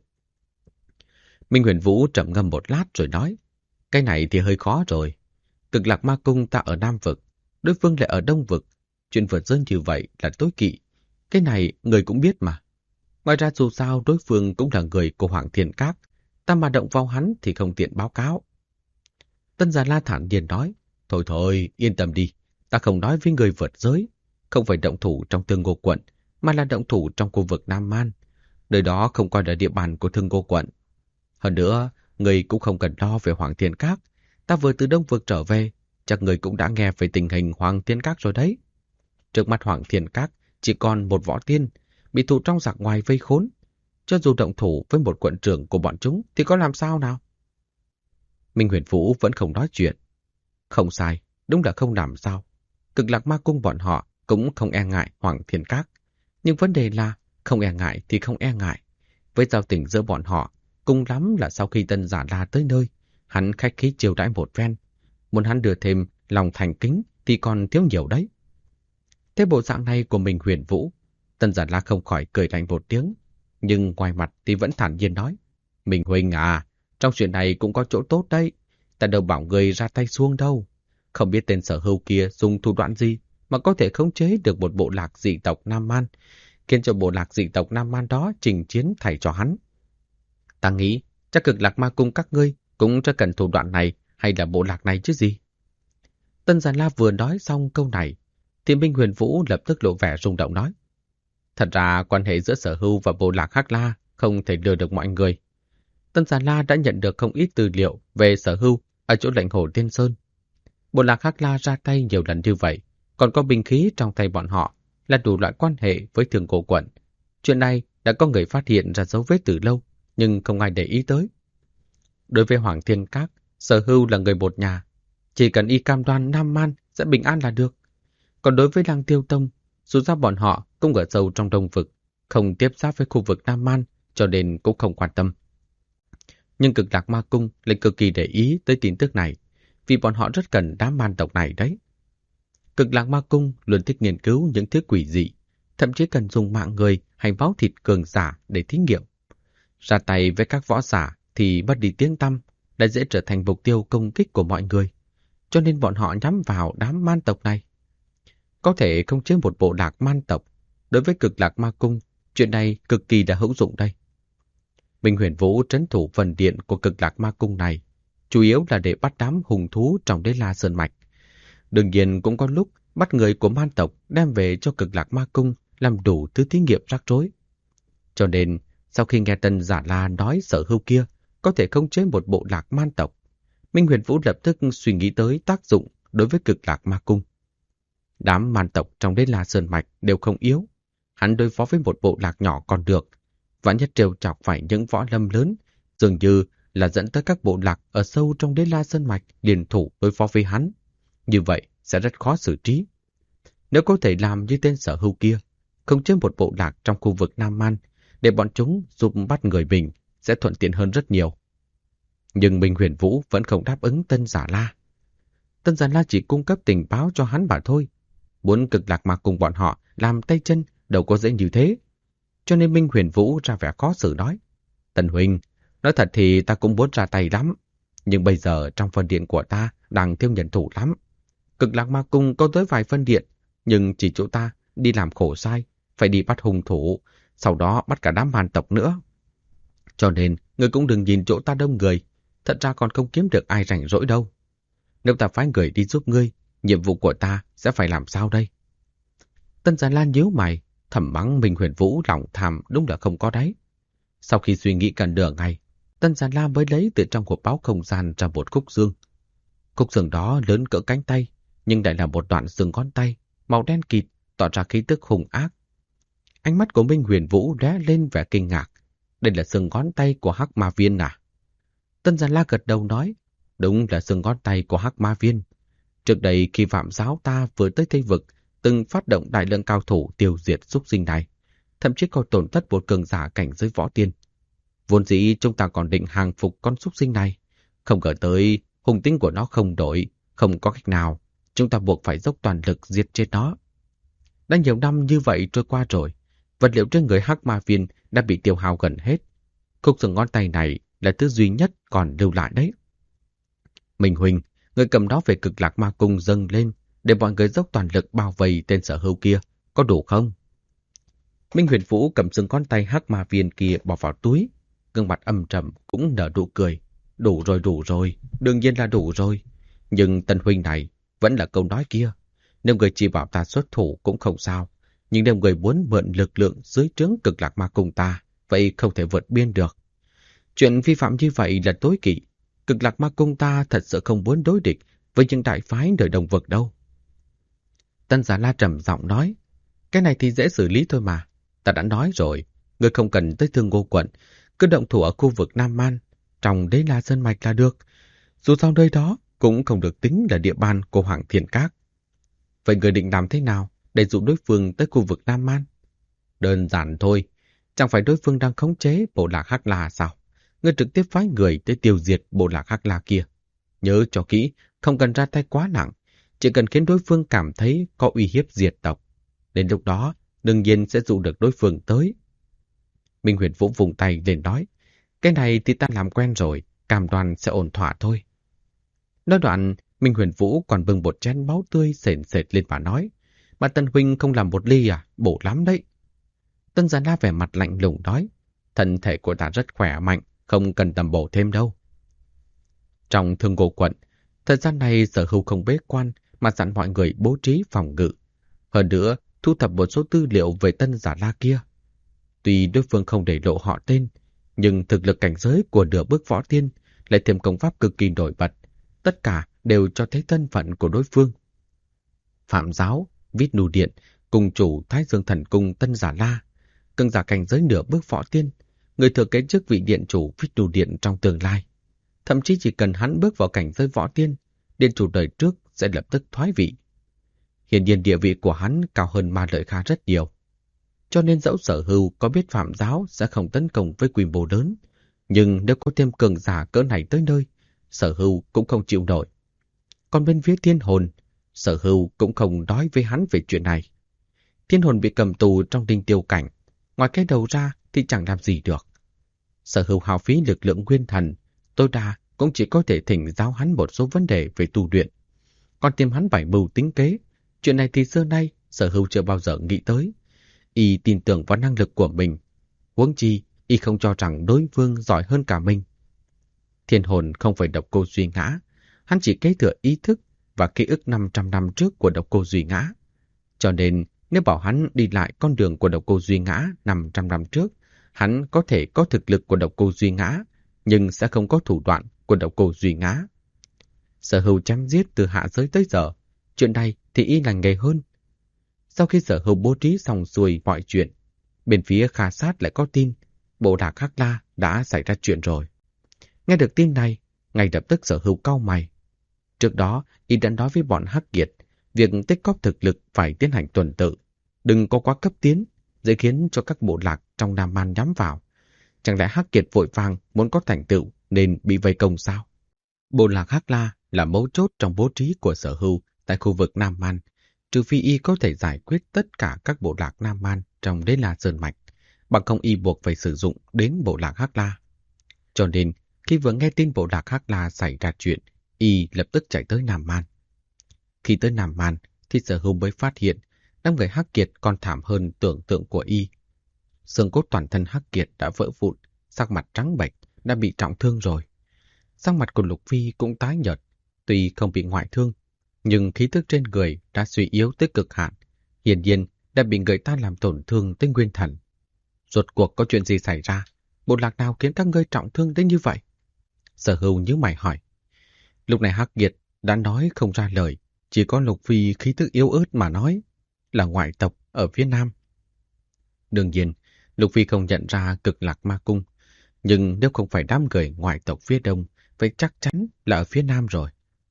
Minh Huyền Vũ trầm ngâm một lát rồi nói, cái này thì hơi khó rồi. Cực Lạc Ma Cung ta ở Nam Vực, đối phương lại ở Đông Vực. Chuyện vượt giới như vậy là tối kỵ. Cái này người cũng biết mà. Ngoài ra dù sao đối phương cũng là người của Hoàng Thiên Các. Ta mà động vào hắn thì không tiện báo cáo. Tân Già La thản nhiên nói, thôi thôi, yên tâm đi. Ta không nói với người vượt giới. Không phải động thủ trong Thương Ngô quận, mà là động thủ trong khu vực Nam Man. Nơi đó không coi là địa bàn của Thương Ngô quận. Hơn nữa, người cũng không cần lo về Hoàng Thiên Các. Ta vừa từ Đông Vực trở về, chắc người cũng đã nghe về tình hình Hoàng Thiên Các rồi đấy. Trước mắt Hoàng Thiên Các chỉ còn một võ tiên, bị thủ trong giặc ngoài vây khốn. Cho dù động thủ với một quận trưởng của bọn chúng thì có làm sao nào? Minh Huyền Vũ vẫn không nói chuyện. Không sai, đúng là không làm sao. Cực Lạc Ma Cung bọn họ cũng không e ngại Hoàng Thiên Các. Nhưng vấn đề là không e ngại thì không e ngại. Với giao tình giữa bọn họ, cùng lắm là sau khi Tân Già La tới nơi, hắn khách khí chiêu đãi một phen. Muốn hắn đưa thêm lòng thành kính thì còn thiếu nhiều đấy. Thế bộ dạng này của Minh Huyền Vũ, Tân Già La không khỏi cười lạnh một tiếng, nhưng ngoài mặt thì vẫn thản nhiên nói. Minh huynh à, trong chuyện này cũng có chỗ tốt đấy. Ta đâu bảo người ra tay xuông đâu. Không biết tên Sở Hưu kia dùng thủ đoạn gì mà có thể khống chế được một bộ lạc dị tộc Nam Man, khiến cho bộ lạc dị tộc Nam Man đó trình chiến thay cho hắn. Ta nghĩ chắc Cực Lạc Ma Cung các ngươi cũng cho cần thủ đoạn này hay là bộ lạc này chứ gì. Tân Già La vừa nói xong câu này, thì Minh Huyền Vũ lập tức lộ vẻ rung động nói. Thật ra quan hệ giữa Sở Hưu và bộ lạc Hắc La không thể lừa được mọi người. Tân Già La đã nhận được không ít tư liệu về Sở Hưu ở chỗ lãnh hồ Tiên Sơn. Bộ lạc Hắc La ra tay nhiều lần như vậy, còn có binh khí trong tay bọn họ là đủ loại quan hệ với Thương Ngô quận. Chuyện này đã có người phát hiện ra dấu vết từ lâu, nhưng không ai để ý tới. Đối với Hoàng Thiên Các, Sở Hưu là người một nhà, chỉ cần y cam đoan Nam Man sẽ bình an là được. Còn đối với Lăng Tiêu Tông, dù ra bọn họ cũng ở sâu trong Đông Vực, không tiếp giáp với khu vực Nam Man, cho nên cũng không quan tâm. Nhưng Cực Lạc Ma Cung lại cực kỳ để ý tới tin tức này, vì bọn họ rất cần đám man tộc này đấy. Cực Lạc Ma Cung luôn thích nghiên cứu những thứ quỷ dị, thậm chí cần dùng mạng người hay máu thịt cường giả để thí nghiệm. Ra tay với các võ giả thì mất đi tiếng tăm, đã dễ trở thành mục tiêu công kích của mọi người, cho nên bọn họ nhắm vào đám man tộc này. Có thể không chế một bộ lạc man tộc, đối với Cực Lạc Ma Cung, chuyện này cực kỳ đã hữu dụng đây. Minh Huyền Vũ trấn thủ phần điện của Cực Lạc Ma Cung này, chủ yếu là để bắt đám hùng thú trong Đế La Sơn Mạch. Đương nhiên cũng có lúc bắt người của man tộc đem về cho Cực Lạc Ma Cung làm đủ thứ thí nghiệm rắc rối. Cho nên, sau khi nghe Tân Già La nói Sở Hưu kia có thể khống chế một bộ lạc man tộc, Minh Huyền Vũ lập tức suy nghĩ tới tác dụng đối với Cực Lạc Ma Cung. Đám man tộc trong Đế La Sơn Mạch đều không yếu. Hắn đối phó với một bộ lạc nhỏ còn được, vạn nhất trêu chọc phải những võ lâm lớn, dường như là dẫn tới các bộ lạc ở sâu trong Đế La Sơn Mạch liên thủ đối phó với hắn. Như vậy sẽ rất khó xử trí. Nếu có thể làm như tên Sở Hưu kia, không chế một bộ lạc trong khu vực Nam Man, để bọn chúng giúp bắt người mình, sẽ thuận tiện hơn rất nhiều. Nhưng Minh Huyền Vũ vẫn không đáp ứng Tân Già La. Tân Già La chỉ cung cấp tình báo cho hắn mà thôi. Muốn Cực Lạc Ma cùng bọn họ làm tay chân đâu có dễ như thế. Cho nên Minh Huyền Vũ ra vẻ khó xử nói. Tân huynh, nói thật thì ta cũng muốn ra tay lắm. Nhưng bây giờ trong phân điện của ta đang thiếu nhân thủ lắm. Cực Lạc Ma Cung có tới vài phân điện, nhưng chỉ chỗ ta đi làm khổ sai, phải đi bắt hung thủ, sau đó bắt cả đám man tộc nữa. Cho nên, ngươi cũng đừng nhìn chỗ ta đông người, thật ra còn không kiếm được ai rảnh rỗi đâu. Nếu ta phái người đi giúp ngươi, nhiệm vụ của ta sẽ phải làm sao đây? Tân Già La nhíu mày, thầm mắng Minh Huyền Vũ lòng tham đúng là không có đáy. Sau khi suy nghĩ cả nửa ngày, Tân Già La mới lấy từ trong hộp báo không gian ra một khúc xương. Khúc xương đó lớn cỡ cánh tay, nhưng lại là một đoạn xương ngón tay, màu đen kịt, tỏ ra khí tức hung ác. Ánh mắt của Minh Huyền Vũ lóe lên vẻ kinh ngạc. Đây là xương ngón tay của Hắc Ma Viên à? Tân Già La gật đầu nói, đúng là xương ngón tay của Hắc Ma Viên. Trước đây khi Phạm giáo ta vừa tới Tây Vực, từng phát động đại lượng cao thủ tiêu diệt súc sinh này, thậm chí còn tổn thất một cường giả cảnh giới võ tiên. Vốn dĩ chúng ta còn định hàng phục con súc sinh này, không ngờ tới hung tính của nó không đổi, không có cách nào, chúng ta buộc phải dốc toàn lực diệt chết nó. Đã nhiều năm như vậy trôi qua rồi, vật liệu trên người Hắc Ma Viên đã bị tiêu hao gần hết. Khúc xương ngón tay này là thứ duy nhất còn lưu lại đấy. Minh huynh, người cầm nó về Cực Lạc Ma Cung dâng lên để mọi người dốc toàn lực bao vây tên Sở Hưu kia, có đủ không? Minh Huyền Vũ cầm xương ngón tay Hắc Ma Viên kia bỏ vào túi, gương mặt âm trầm cũng nở nụ cười. Đủ rồi, đương nhiên là đủ rồi. Nhưng Tân huynh này vẫn là câu nói kia. Nếu người chỉ bảo ta xuất thủ cũng không sao. Nhưng nếu người muốn mượn lực lượng dưới trướng Cực Lạc Ma Cung ta, vậy không thể vượt biên được. Chuyện vi phạm như vậy là tối kỵ. Cực Lạc Ma Cung ta thật sự không muốn đối địch với những đại phái nơi Đông Vực đâu. Tân Già La trầm giọng nói, cái này thì dễ xử lý thôi mà. Ta đã nói rồi, người không cần tới Thương Ngô quận, cứ động thủ ở khu vực Nam Man, trong đấy là sơn mạch là được. Dù sao nơi đó cũng không được tính là địa bàn của Hoàng Thiên Các. Vậy người định làm thế nào để dụ đối phương tới khu vực Nam Man? Đơn giản thôi, chẳng phải đối phương đang khống chế bộ lạc Hắc La sao? Người trực tiếp phái người tới tiêu diệt bộ lạc Hắc La kia. Nhớ cho kỹ, không cần ra tay quá nặng, chỉ cần khiến đối phương cảm thấy có uy hiếp diệt tộc. Đến lúc đó, đương nhiên sẽ dụ được đối phương tới. Minh Huyền Vũ vùng tay lên nói, cái này thì ta làm quen rồi, cam đoan sẽ ổn thỏa thôi. Nói đoạn, Minh Huyền Vũ còn bưng một chén máu tươi sền sệt lên và nói, mà Tân huynh không làm một ly à, bổ lắm đấy. Tân Già La vẻ mặt lạnh lùng nói, thân thể của ta rất khỏe mạnh, không cần tầm bổ thêm đâu. Trong Thương Ngô quận, thời gian này Sở Hưu không bế quan mà dặn mọi người bố trí phòng ngự. Hơn nữa, thu thập một số tư liệu về Tân Già La kia. Tuy đối phương không để lộ họ tên, nhưng thực lực cảnh giới của nửa bước võ tiên lại thêm công pháp cực kỳ nổi bật. Tất cả đều cho thấy thân phận của đối phương. Phạm Giáo, Vít Nù Điện, cùng chủ Thái Dương Thần Cung Tân Già La, cường giả cảnh giới nửa bước võ tiên, người thừa kế chức vị điện chủ Vít Nù Điện trong tương lai. Thậm chí chỉ cần hắn bước vào cảnh giới võ tiên, điện chủ đời trước sẽ lập tức thoái vị. Hiển nhiên địa vị của hắn cao hơn Ma Lợi Kha rất nhiều. Cho nên dẫu Sở Hưu có biết Phạm Giáo sẽ không tấn công với quy mô lớn, nhưng nếu có thêm cường giả cỡ này tới nơi, Sở Hưu cũng không chịu nổi. Còn bên phía Thiên Hồn, Sở Hưu cũng không nói với hắn về chuyện này. Thiên Hồn bị cầm tù trong Đinh Tiêu Cảnh, ngoài cái đầu ra thì chẳng làm gì được. Sở Hưu hao phí lực lượng nguyên thần, tối đa cũng chỉ có thể thỉnh giáo hắn một số vấn đề về tu luyện. Còn tìm hắn bảy mưu tính kế, chuyện này thì xưa nay Sở Hưu chưa bao giờ nghĩ tới. Y tin tưởng vào năng lực của mình, huống chi y không cho rằng đối phương giỏi hơn cả mình. Thiên Hồn không phải Độc Cô Duy Ngã, hắn chỉ kế thừa ý thức và ký ức 500 năm trước của Độc Cô Duy Ngã. Cho nên nếu bảo hắn đi lại con đường của Độc Cô Duy Ngã 500 năm trước, hắn có thể có thực lực của Độc Cô Duy Ngã, nhưng sẽ không có thủ đoạn của Độc Cô Duy Ngã. Sở Hưu chém giết từ hạ giới tới giờ, chuyện này thì y lành nghề hơn. Sau khi Sở Hưu bố trí xong xuôi mọi chuyện, bên phía Kha Sát lại có tin bộ lạc Hắc La đã xảy ra chuyện rồi. Nghe được tin này, ngay lập tức Sở Hưu cau mày. Trước đó, y đã nói với bọn Hắc Kiệt, việc tích góp thực lực phải tiến hành tuần tự, đừng có quá cấp tiến, dễ khiến cho các bộ lạc trong Nam Man nhắm vào. Chẳng lẽ Hắc Kiệt vội vàng muốn có thành tựu nên bị vây công sao? Bộ lạc Hắc La là mấu chốt trong bố trí của Sở Hưu tại khu vực Nam Man, trừ phi y có thể giải quyết tất cả các bộ lạc Nam Man trong Đế La Sơn Mạch, bằng không y buộc phải sử dụng đến bộ lạc Hắc La. Cho nên, khi vừa nghe tin bộ lạc Hắc La xảy ra chuyện, y lập tức chạy tới Nam Man. Khi tới Nam Man, thì Sở Hưu mới phát hiện đám người Hắc Kiệt còn thảm hơn tưởng tượng của y. Xương cốt toàn thân Hắc Kiệt đã vỡ vụn, sắc mặt trắng bệch, đã bị trọng thương rồi. Sắc mặt của Lục Phi cũng tái nhợt, tuy không bị ngoại thương, nhưng khí tức trên người đã suy yếu tới cực hạn, hiển nhiên đã bị người ta làm tổn thương tới nguyên thần. Rốt cuộc có chuyện gì xảy ra? Bộ lạc nào khiến các ngươi trọng thương đến như vậy? Sở Hưu nhíu mày hỏi. Lúc này Hắc Kiệt đã nói không ra lời, Chỉ có Lục Phi khí tức yếu ớt mà nói, là ngoại tộc ở phía Nam. Đương nhiên, Lục Phi không nhận ra Cực Lạc Ma Cung, nhưng nếu không phải đám người ngoại tộc phía Đông, vậy chắc chắn là ở phía Nam rồi.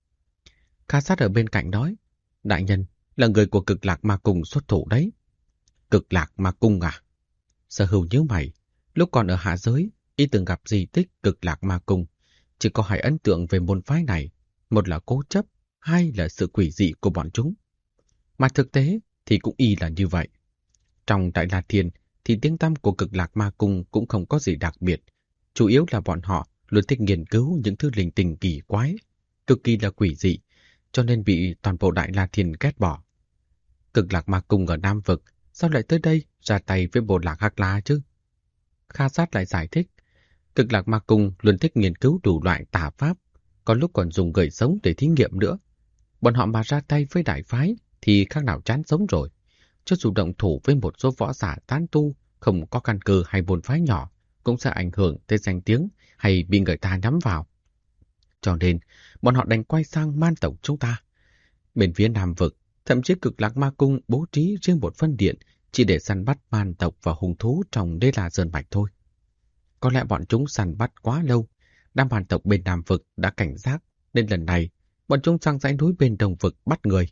Kha Sát ở bên cạnh nói, đại nhân là người của Cực Lạc Ma Cung xuất thủ đấy. Cực Lạc Ma Cung à? Sở Hữu nhớ mày, lúc còn ở hạ giới, y từng gặp di tích Cực Lạc Ma Cung, chỉ có hai ấn tượng về môn phái này, một là cố chấp, hai là sự quỷ dị của bọn chúng. Mà thực tế thì cũng y là như vậy. Trong Đại La Thiên thì tiếng tăm của Cực Lạc Ma Cung cũng không có gì đặc biệt, chủ yếu là bọn họ luôn thích nghiên cứu những thứ linh tinh kỳ quái, cực kỳ là quỷ dị, cho nên bị toàn bộ Đại La Thiên ghét bỏ. Cực Lạc Ma Cung ở Nam Vực, sao lại tới đây ra tay với Bộ Lạc Hắc La chứ? Kha Sát lại giải thích, Cực Lạc Ma Cung luôn thích nghiên cứu đủ loại tà pháp, có lúc còn dùng người sống để thí nghiệm nữa. Bọn họ mà ra tay với đại phái thì khác nào chán sống rồi. Cho dù động thủ với một số võ giả tán tu không có căn cơ hay môn phái nhỏ, cũng sẽ ảnh hưởng tới danh tiếng hay bị người ta nhắm vào. Cho nên, bọn họ đành quay sang man tộc chúng ta. Bên phía Nam Vực, thậm chí Cực Lạc Ma Cung bố trí riêng một phân điện chỉ để săn bắt man tộc và hung thú trong Đế La Sơn Mạch thôi. Có lẽ bọn chúng săn bắt quá lâu, đám man tộc bên Nam Vực đã cảnh giác, nên lần này bọn chúng sang dãy núi bên Đông Vực bắt người.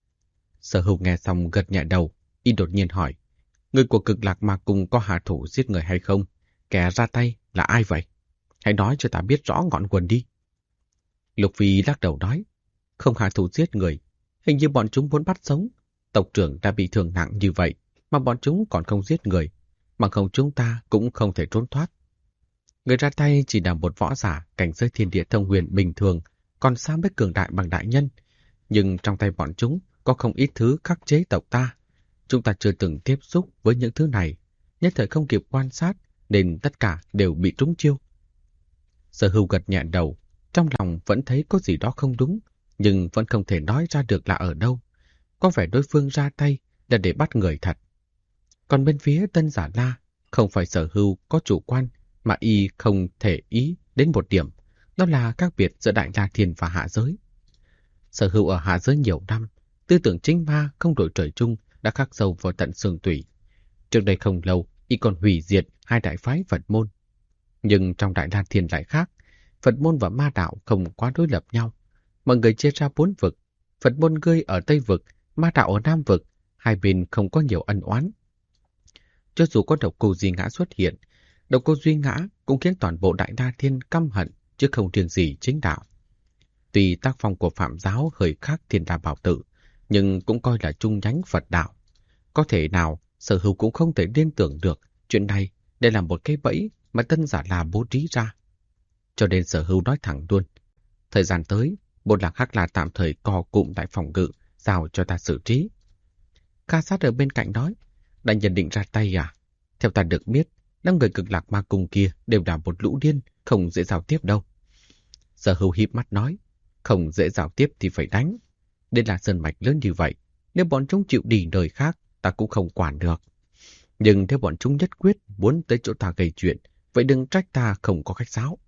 Sở Hữu nghe xong gật nhẹ đầu, y đột nhiên hỏi, người của Cực Lạc Ma Cung có hạ thủ giết người hay không? Kẻ ra tay là ai vậy? Hãy nói cho ta biết rõ ngọn nguồn đi. Lục Phi lắc đầu nói, không hạ thủ giết người, hình như bọn chúng muốn bắt sống. Tộc trưởng đã bị thương nặng như vậy, mà bọn chúng còn không giết người, bằng không chúng ta cũng không thể trốn thoát. Người ra tay chỉ là một võ giả cảnh giới thiên địa thông huyền bình thường, còn sao mới cường đại bằng đại nhân. Nhưng trong tay bọn chúng có không ít thứ khắc chế tộc ta. Chúng ta chưa từng tiếp xúc với những thứ này, nhất thời không kịp quan sát, nên tất cả đều bị trúng chiêu. Sở Hữu gật nhẹ đầu, trong lòng vẫn thấy có gì đó không đúng, nhưng vẫn không thể nói ra được là ở đâu. Có vẻ đối phương ra tay là để bắt người thật. Còn bên phía Tân Giả La, không phải Sở Hữu có chủ quan, mà y không thể ý đến một điểm, đó là khác biệt giữa Đại La Thiên và hạ giới. Sở Hữu ở hạ giới nhiều năm, tư tưởng chính ma không đổi trời chung đã khắc sâu vào tận xương tủy. Trước đây không lâu, y còn hủy diệt hai đại phái Phật môn. Nhưng trong Đại La Thiên lại khác, Phật môn và ma đạo không quá đối lập nhau. Mọi người chia ra 4 vực, Phật môn ngươi ở Tây Vực, ma đạo ở Nam Vực, hai bên không có nhiều ân oán. Cho dù có độc cô Duy Ngã xuất hiện, độc cô Duy Ngã cũng khiến toàn bộ Đại La Thiên căm hận, chứ không riêng gì chính đạo. Tuy tác phong của Phạm giáo hơi khác Thiên Đa Bảo Tự, nhưng cũng coi là chung nhánh Phật đạo. Có thể nào Sở Hữu cũng không thể liên tưởng được chuyện này đây là một cái bẫy mà Tân Giả La bố trí ra. Cho nên Sở Hữu nói thẳng luôn, thời gian tới, Bộ Lạc Hắc La tạm thời co cụm tại phòng ngự, giao cho ta xử trí. Kha Sát ở bên cạnh nói, đã nhận định ra tay à? Theo ta được biết, 5 người Cực Lạc Ma Cung kia đều là một lũ điên, không dễ giao tiếp đâu. Sở Hữu híp mắt nói, không dễ giao tiếp thì phải đánh. Đây là sơn mạch lớn như vậy, nếu bọn chúng chịu đi nơi khác, ta cũng không quản được. Nhưng nếu bọn chúng nhất quyết muốn tới chỗ ta gây chuyện, vậy đừng trách ta không có khách sáo.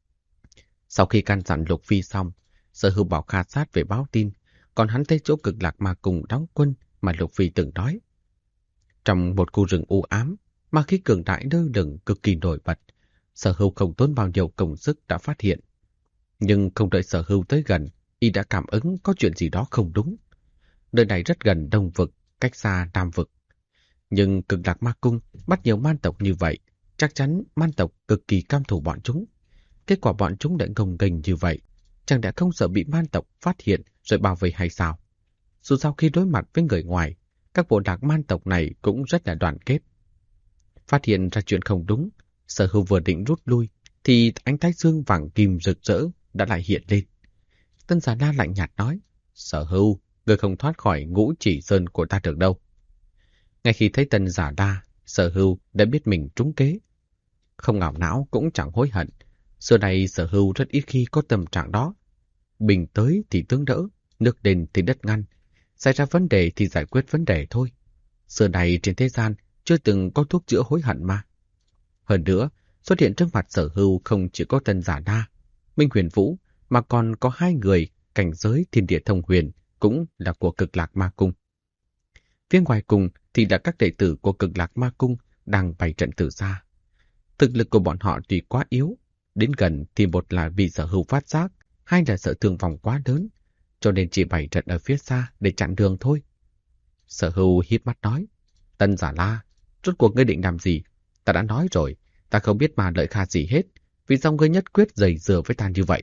Sau khi can dặn Lục Phi xong, Sở Hữu bảo Kha Sát về báo tin, còn hắn tới chỗ Cực Lạc Ma Cung đóng quân mà Lục Phi từng nói. Trong một khu rừng u ám, ma khí cường đại lơ lửng cực kỳ nổi bật, Sở Hữu không tốn bao nhiêu công sức đã phát hiện. Nhưng không đợi Sở Hữu tới gần, y đã cảm ứng có chuyện gì đó không đúng. Nơi này rất gần Đông Vực, cách xa Nam Vực. Nhưng Cực Lạc Ma Cung bắt nhiều man tộc như vậy, chắc chắn man tộc cực kỳ cam thủ bọn chúng. Kết quả bọn chúng đã gồng ghềnh như vậy, chẳng lẽ không sợ bị man tộc phát hiện rồi bảo vệ hay sao? Dù sao khi đối mặt với người ngoài, các bộ lạc man tộc này cũng rất là đoàn kết. Phát hiện ra chuyện không đúng, Sở Hữu vừa định rút lui, thì ánh thái dương vàng kim rực rỡ đã lại hiện lên. Tân Giả La lạnh nhạt nói, Sở Hữu, người không thoát khỏi Ngũ Chỉ Sơn của ta được đâu. Ngay khi thấy Tân Giả La, Sở Hữu đã biết mình trúng kế. Không ngảo não cũng chẳng hối hận. Xưa này Sở Hữu rất ít khi có tâm trạng đó. Bình tới thì tướng đỡ, nước đền thì đất ngăn. Xảy ra vấn đề thì giải quyết vấn đề thôi. Xưa này trên thế gian chưa từng có thuốc chữa hối hận mà. Hơn nữa, xuất hiện trước mặt Sở Hữu không chỉ có Tân Giả La, Minh Huyền Vũ, mà còn có 2 người cảnh giới thiên địa thông huyền cũng là của Cực Lạc Ma Cung. Phía ngoài cùng thì là các đệ tử của Cực Lạc Ma Cung đang bày trận từ xa. Thực lực của bọn họ thì quá yếu, đến gần thì một là vì Sở Hưu phát giác, hai là sợ thương vong quá lớn, cho nên chỉ bày trận ở phía xa để chặn đường thôi. Sở Hưu híp mắt nói, Tân Giả La, rốt cuộc ngươi định làm gì? Ta đã nói rồi, ta không biết ma lợi kha gì hết, vì sao ngươi nhất quyết giày dừa với ta như vậy?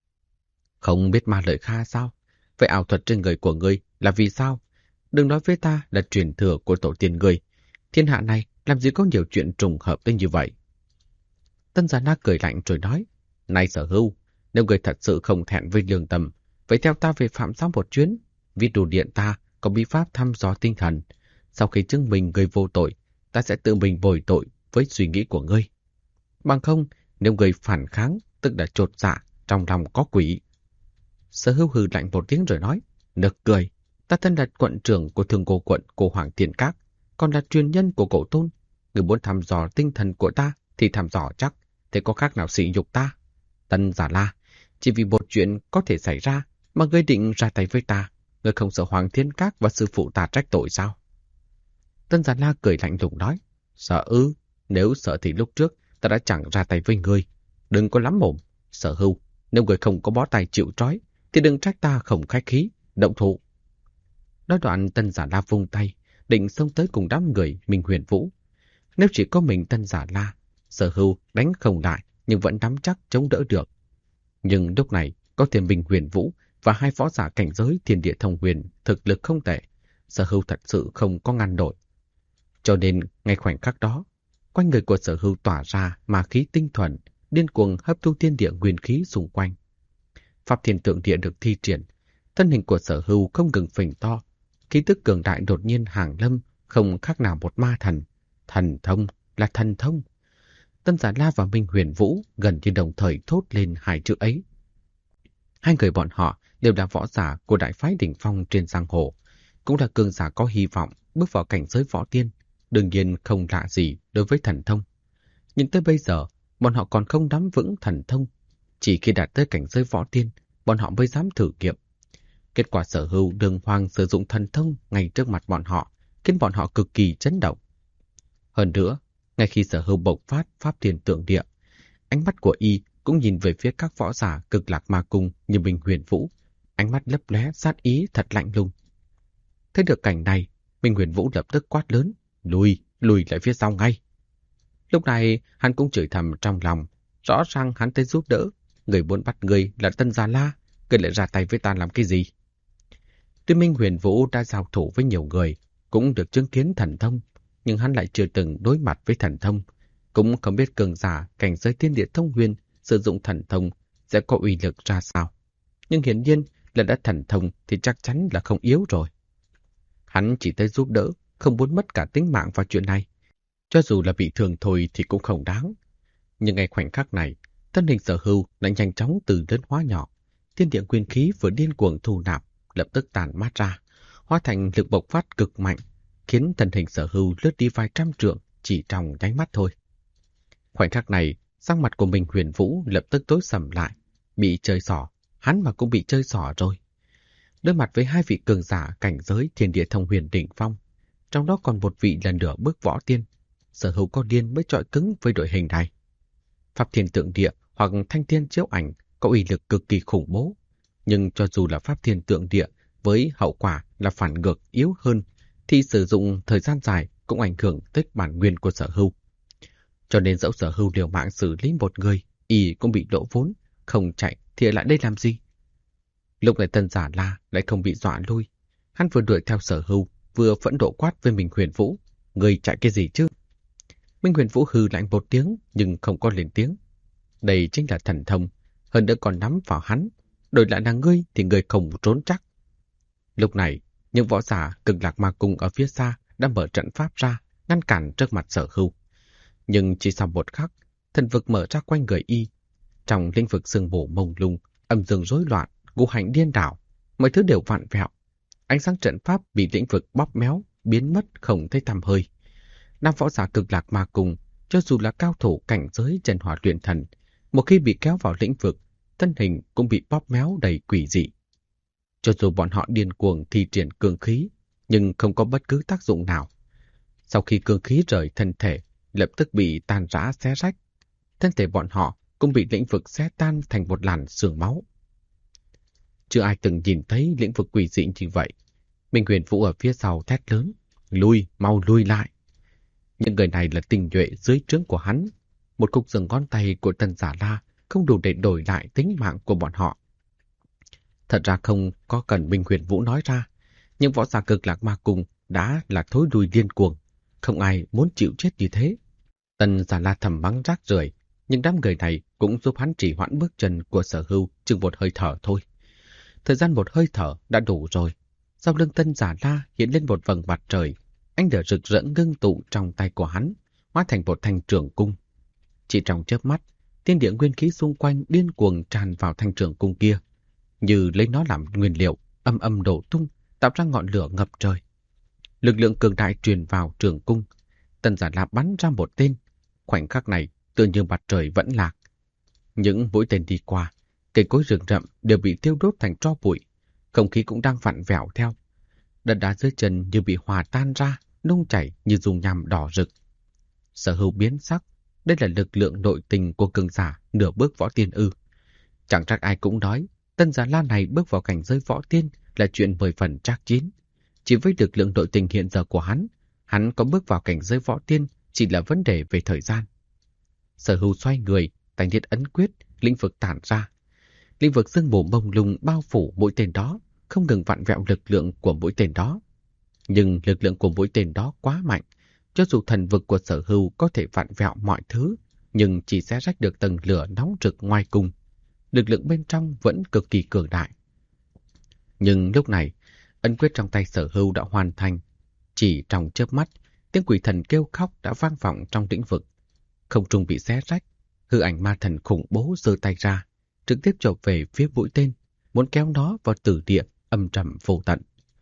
Không biết ma lợi kha sao? Vậy ảo thuật trên người của ngươi là vì sao? Đừng nói với ta là truyền thừa của tổ tiên ngươi. Thiên hạ này làm gì có nhiều chuyện trùng hợp đến như vậy? Tân Giả La cười lạnh rồi nói, này Sở Hưu, nếu ngươi thật sự không thẹn với lương tâm, vậy theo ta về Phạm Giáo một chuyến, vì đủ điện ta có bí pháp thăm dò tinh thần. Sau khi chứng minh ngươi vô tội, ta sẽ tự mình bồi tội với suy nghĩ của ngươi. Bằng không, nếu ngươi phản kháng, tức là chột dạ, trong lòng có quỷ. Sở Hưu hừ lạnh một tiếng rồi nói, nực cười, ta thân là quận trưởng của Thường Cô quận của Hoàng Thiên Các, còn là truyền nhân của Cổ Tôn. Ngươi muốn thăm dò tinh thần của ta thì thăm dò chắc, thế có khác nào sỉ nhục ta? Tân Giả La, chỉ vì một chuyện có thể xảy ra mà ngươi định ra tay với ta, ngươi không sợ Hoàng Thiên Các và sư phụ ta trách tội sao? Tân Giả La cười lạnh lùng nói, sợ ư, nếu sợ thì lúc trước ta đã chẳng ra tay với ngươi. Đừng có lắm mồm, Sở Hưu, nếu ngươi không có bó tay chịu trói, thì đừng trách ta không khách khí, động thủ. Nói đoạn Tân Giả La vung tay, định xông tới cùng đám người Minh Huyền Vũ. Nếu chỉ có mình Tân Giả La, Sở Hưu đánh không lại nhưng vẫn nắm chắc chống đỡ được. Nhưng lúc này có thêm Minh Huyền Vũ và hai võ giả cảnh giới Thiên Địa Thông Huyền thực lực không tệ, Sở Hưu thật sự không có ngăn nổi. Cho nên ngay khoảnh khắc đó, quanh người của Sở Hưu tỏa ra ma khí tinh thuần, điên cuồng hấp thu thiên địa nguyên khí xung quanh. Pháp Thiên Tượng Địa được thi triển, thân hình của Sở Hưu không ngừng phình to, khí tức cường đại đột nhiên hàng lâm, không khác nào một ma thần. Thần thông là thần thông. Tân Giả La và Minh Huyền Vũ gần như đồng thời thốt lên hai chữ ấy. Hai người bọn họ đều là võ giả của đại phái đỉnh phong trên giang hồ, cũng là cường giả có hy vọng bước vào cảnh giới võ tiên, đương nhiên không lạ gì đối với thần thông. Nhưng tới bây giờ, bọn họ còn không nắm vững thần thông. Chỉ khi đạt tới cảnh giới võ tiên, bọn họ mới dám thử nghiệm. Kết quả Sở Hưu đường hoàng sử dụng thần thông ngay trước mặt bọn họ, khiến bọn họ cực kỳ chấn động. Hơn nữa, ngay khi Sở Hưu bộc phát Pháp Thiên Tượng Địa, ánh mắt của y cũng nhìn về phía các võ giả Cực Lạc Ma Cung như Minh Huyền Vũ, ánh mắt lấp lóe sát ý thật lạnh lùng. Thấy được cảnh này, Minh Huyền Vũ lập tức quát lớn, lùi lại phía sau ngay. Lúc này, hắn cũng chửi thầm trong lòng, rõ ràng hắn tới giúp đỡ, người muốn bắt người là Tân Giả La, người lại ra tay với ta làm cái gì? Tuy Minh Huyền Vũ đã giao thủ với nhiều người, cũng được chứng kiến thần thông, nhưng hắn lại chưa từng đối mặt với thần thông, cũng không biết cường giả cảnh giới Thiên Địa Thông Huyền sử dụng thần thông sẽ có uy lực ra sao. Nhưng hiển nhiên là đã thần thông thì chắc chắn là không yếu rồi. Hắn chỉ tới giúp đỡ, không muốn mất cả tính mạng vào chuyện này. Cho dù là bị thương thôi thì cũng không đáng. Nhưng ngay khoảnh khắc này, thân hình Sở Hưu lại nhanh chóng từ lớn hóa nhỏ. Thiên địa nguyên khí vừa điên cuồng thu nạp, lập tức tàn mát ra, hóa thành lực bộc phát cực mạnh, khiến thân hình Sở Hưu lướt đi vài trăm trượng chỉ trong nháy mắt thôi. Khoảnh khắc này, sắc mặt của Minh Huyền Vũ lập tức tối sầm lại, bị chơi xỏ, hắn mà cũng bị chơi xỏ rồi. Đối mặt với hai vị cường giả cảnh giới Thiên Địa Thông Huyền đỉnh phong, trong đó còn một vị là nửa bước võ tiên, Sở Hưu có điên mới chọi cứng với đội hình này. Pháp Thiên Tượng Địa hoặc Thanh Thiên Chiếu Ảnh có uy lực cực kỳ khủng bố, nhưng cho dù là Pháp Thiên Tượng Địa với hậu quả là phản ngược yếu hơn, thì sử dụng thời gian dài cũng ảnh hưởng tới bản nguyên của Sở Hưu. Cho nên dẫu Sở Hưu liều mạng xử lý một người, y cũng bị lỗ vốn, không chạy thì lại đây làm gì? Lúc này Tân Giả La lại không bị dọa lui, hắn vừa đuổi theo Sở Hưu, vừa phẫn nộ quát với Minh Huyền Vũ, người chạy cái gì chứ? Minh Huyền Vũ hừ lạnh một tiếng nhưng không có lên tiếng. Đây chính là thần thông, hơn nữa còn nắm vào hắn, đổi lại là ngươi thì ngươi không trốn chắc. Lúc này, những võ giả Cực Lạc Ma Cung ở phía xa đã mở trận pháp ra, ngăn cản trước mặt Sở Hưu. Nhưng chỉ sau một khắc, thần vực mở ra quanh người y. Trong lĩnh vực sương mù mông lung, âm dương rối loạn, ngũ hành điên đảo, mọi thứ đều vặn vẹo. Ánh sáng trận pháp bị lĩnh vực bóp méo, biến mất không thấy tăm hơi. Nam võ giả Cực Lạc Ma Cung, cho dù là cao thủ cảnh giới Chân Hỏa Luyện Thần, một khi bị kéo vào lĩnh vực, thân hình cũng bị bóp méo đầy quỷ dị. Cho dù bọn họ điên cuồng thi triển cương khí, nhưng không có bất cứ tác dụng nào. Sau khi cương khí rời thân thể, lập tức bị tan rã xé rách. Thân thể bọn họ cũng bị lĩnh vực xé tan thành một làn sương máu. Chưa ai từng nhìn thấy lĩnh vực quỷ dị như vậy. Minh Huyền Vũ ở phía sau thét lớn, lui, mau lui lại. Những người này là tinh nhuệ dưới trướng của hắn. Một cục xương ngón tay của Tân Giả La không đủ để đổi lại tính mạng của bọn họ. Thật ra không có cần Minh Huyền Vũ nói ra, nhưng võ giả Cực Lạc Ma Cung đã là thối đuôi điên cuồng. Không ai muốn chịu chết như thế. Tân Giả La thầm mắng rác rưởi, nhưng đám người này cũng giúp hắn trì hoãn bước chân của Sở Hưu chừng một hơi thở thôi. Thời gian một hơi thở đã đủ rồi. Sau lưng Tân Giả La hiện lên một vầng mặt trời, ánh lửa rực rỡ ngưng tụ trong tay của hắn, hóa thành một thanh trường cung. Chỉ trong chớp mắt, thiên địa nguyên khí xung quanh điên cuồng tràn vào thanh trường cung kia, như lấy nó làm nguyên liệu, âm âm đổ tung, tạo ra ngọn lửa ngập trời. Lực lượng cường đại truyền vào trường cung, Tân Giả La bắn ra một tên. Khoảnh khắc này, tựa như mặt trời vẫn lạc. Những mũi tên đi qua, cây cối rừng rậm đều bị thiêu đốt thành tro bụi, không khí cũng đang vặn vẹo theo. Đất đá dưới chân như bị hòa tan ra, nung chảy như dung nham đỏ rực. Sở Hưu biến sắc, đây là lực lượng nội tình của cường giả nửa bước võ tiên ư? Chẳng trách ai cũng nói, Tân Giả La này bước vào cảnh giới võ tiên là chuyện 10 phần chắc chín. Chỉ với lực lượng nội tình hiện giờ của hắn có bước vào cảnh giới võ tiên chỉ là vấn đề về thời gian. Sở Hưu xoay người, tay niết ấn quyết, lĩnh vực tản ra. Lĩnh vực sương mù mông lung bao phủ mũi tên đó, không ngừng vặn vẹo lực lượng của mũi tên đó. Nhưng lực lượng của mũi tên đó quá mạnh, cho dù thần vực của Sở Hưu có thể vặn vẹo mọi thứ, nhưng chỉ xé rách được tầng lửa nóng rực ngoài cùng. Lực lượng bên trong vẫn cực kỳ cường đại. Nhưng lúc này, ấn quyết trong tay Sở Hưu đã hoàn thành. Chỉ trong chớp mắt, tiếng quỷ thần kêu khóc đã vang vọng trong lĩnh vực. Không trung bị xé rách, hư ảnh ma thần khủng bố giơ tay ra, trực tiếp chộp về phía mũi tên, muốn kéo nó vào tử địa âm trầm vô tận.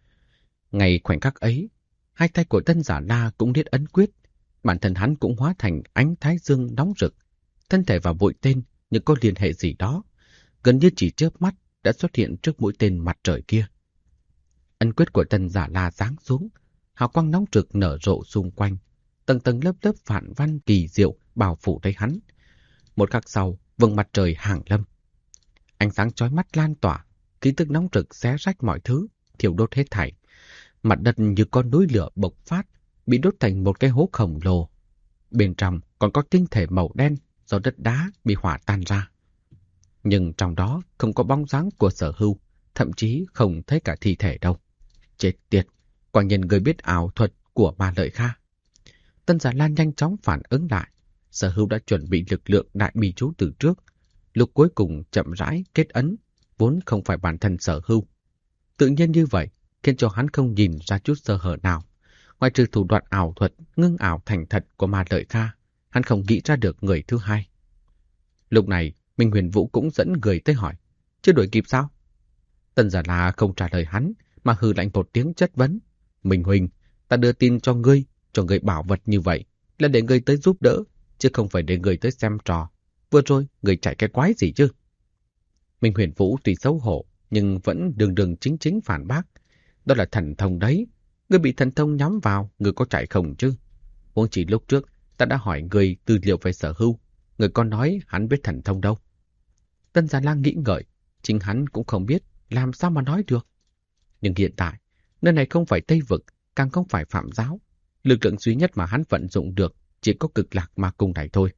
Ngay khoảnh khắc ấy, hai tay của Tân Giả La cũng niết ấn quyết, bản thân hắn cũng hóa thành ánh thái dương nóng rực. Thân thể và mũi tên như có liên hệ gì đó, gần như chỉ chớp mắt đã xuất hiện trước mũi tên mặt trời kia. Ấn quyết của Tân Giả La giáng xuống, hào quang nóng rực nở rộ xung quanh, tầng tầng lớp lớp phản văn kỳ diệu bao phủ lấy hắn. Một khắc sau, vầng mặt trời hàng lâm. Ánh sáng chói mắt lan tỏa, khí tức nóng rực xé rách mọi thứ, thiêu đốt hết thảy. Mặt đất như con núi lửa bộc phát, bị đốt thành một cái hố khổng lồ. Bên trong còn có tinh thể màu đen do đất đá bị hỏa tan ra. Nhưng trong đó không có bóng dáng của Sở Hưu, thậm chí không thấy cả thi thể đâu. Chết tiệt, quả nhiên người biết ảo thuật của Ma Lợi Kha. Tân Giả La nhanh chóng phản ứng lại. Sở Hưu đã chuẩn bị lực lượng đại bi chú từ trước. Lúc cuối cùng chậm rãi kết ấn, vốn không phải bản thân Sở Hưu. Tự nhiên như vậy, khiến cho hắn không nhìn ra chút sơ hở nào. Ngoài trừ thủ đoạn ảo thuật, ngưng ảo thành thật của Ma Lợi Kha, hắn không nghĩ ra được người thứ hai. Lúc này, Minh Huyền Vũ cũng dẫn người tới hỏi, chưa đuổi kịp sao? Tân Giả La không trả lời hắn, mà hừ lạnh một tiếng chất vấn. Minh Huỳnh, ta đưa tin cho ngươi bảo vật như vậy, là để ngươi tới giúp đỡ, chứ không phải để ngươi tới xem trò. Vừa rồi, ngươi chạy cái quái gì chứ? Minh Huyền Vũ tuy xấu hổ, nhưng vẫn đường đường chính chính phản bác. Đó là thần thông đấy. Ngươi bị thần thông nhắm vào, ngươi có chạy không chứ? Huống chỉ lúc trước, ta đã hỏi ngươi tư liệu về Sở Hưu. Ngươi có nói hắn biết thần thông đâu. Tân Giả La nghĩ ngợi, chính hắn cũng không biết, làm sao mà nói được. Nhưng hiện tại, nơi này không phải Tây Vực, càng không phải Phạm Giáo. Lực lượng duy nhất mà hắn vận dụng được chỉ có Cực Lạc Ma Cung này thôi.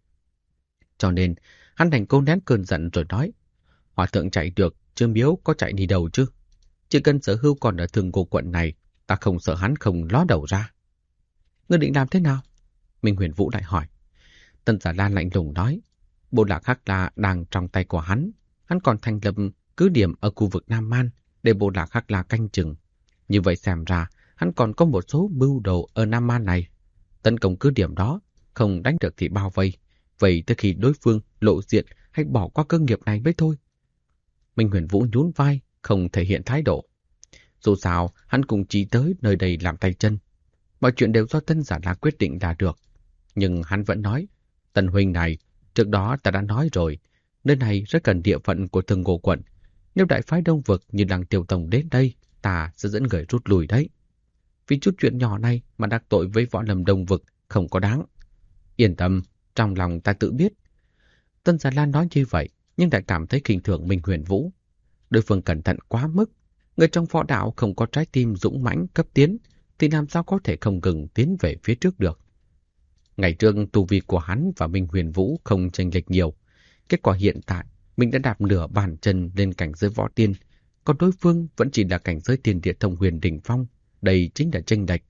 Cho nên, hắn đành cố nén cơn giận rồi nói, Hòa thượng chạy được, chứ Miếu có chạy đi đâu chứ? Chỉ cần Sở Hưu còn ở Thường Cô quận này, ta không sợ hắn không ló đầu ra. Ngươi định làm thế nào? Minh Huyền Vũ lại hỏi. Tân Giả La lạnh lùng nói, Bộ Lạc Hắc La đang trong tay của hắn còn thành lập cứ điểm ở khu vực Nam Man để Bộ Lạc Hắc La canh chừng. Như vậy xem ra, hắn còn có một số mưu đồ ở Nam Man này. Tấn công cứ điểm đó, không đánh được thì bao vây. Vậy tới khi đối phương lộ diện hay bỏ qua cơ nghiệp này mới thôi. Minh Huyền Vũ nhún vai, không thể hiện thái độ. Dù sao, hắn cũng chỉ tới nơi đây làm tay chân. Mọi chuyện đều do Tân Giả La quyết định là được. Nhưng hắn vẫn nói, Tân huynh này, trước đó ta đã nói rồi, nơi này rất cần địa phận của Thường Cô quận. Nếu đại phái Đông Vực như Lăng Tiêu Tông đến đây, ta sẽ dẫn người rút lui đấy. Vì chút chuyện nhỏ này mà đắc tội với võ lâm Đông Vực không có đáng. Yên tâm, trong lòng ta tự biết. Tân Già Lan nói như vậy, nhưng lại cảm thấy khinh thường Minh Huyền Vũ. Đối phương cẩn thận quá mức. Người trong võ đạo không có trái tim dũng mãnh cấp tiến, thì làm sao có thể không ngừng tiến về phía trước được. Ngày trước tu vi của hắn và Minh Huyền Vũ không chênh lệch nhiều. Kết quả hiện tại, mình đã đạp nửa bàn chân lên cảnh giới võ tiên, còn đối phương vẫn chỉ là cảnh giới tiên địa thông huyền đỉnh phong. Đây chính là chênh lệch.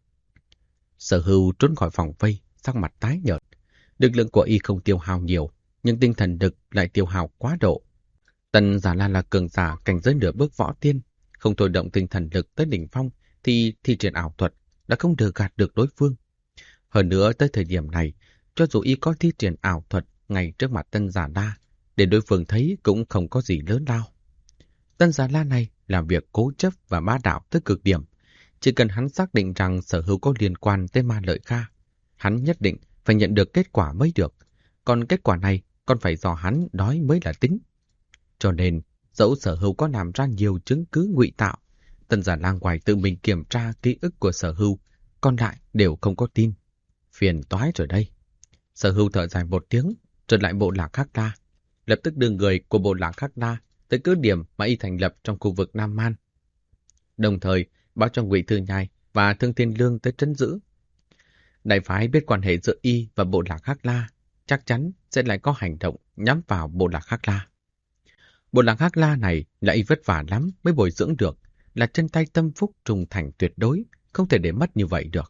Sở Hưu trốn khỏi vòng vây, sắc mặt tái nhợt. Lực lượng của y không tiêu hao nhiều, nhưng tinh thần lực lại tiêu hao quá độ. Tần Giả Lan là cường giả cảnh giới nửa bước võ tiên, không thôi động tinh thần lực tới đỉnh phong thì thi triển ảo thuật đã không được gạt được đối phương. Hơn nữa tới thời điểm này, cho dù y có thi triển ảo thuật ngay trước mặt Tân Giả La, để đối phương thấy cũng không có gì lớn lao. Tân Giả La này làm việc cố chấp và bá đạo tới cực điểm. Chỉ cần hắn xác định rằng Sở Hữu có liên quan tới Ma Lợi Kha, hắn nhất định phải nhận được kết quả mới được. Còn kết quả này còn phải do hắn nói mới là tính. Cho nên, dẫu Sở Hữu có làm ra nhiều chứng cứ ngụy tạo, Tân Giả La ngoài tự mình kiểm tra ký ức của Sở Hữu, còn lại đều không có tin. Phiền toái rồi đây. Sở Hữu thở dài một tiếng, trở lại bộ Lạc Hắc La, lập tức đưa người của bộ Lạc Hắc La tới cứ điểm mà y thành lập trong khu vực Nam Man. Đồng thời, báo cho Ngụy Thư Nhai và Thương Thiên Lương tới trấn giữ. Đại phái biết quan hệ giữa y và bộ Lạc Hắc La, chắc chắn sẽ lại có hành động nhắm vào bộ Lạc Hắc La. Bộ Lạc Hắc La này là y vất vả lắm mới bồi dưỡng được, là chân tay tâm phúc trung thành tuyệt đối, không thể để mất như vậy được.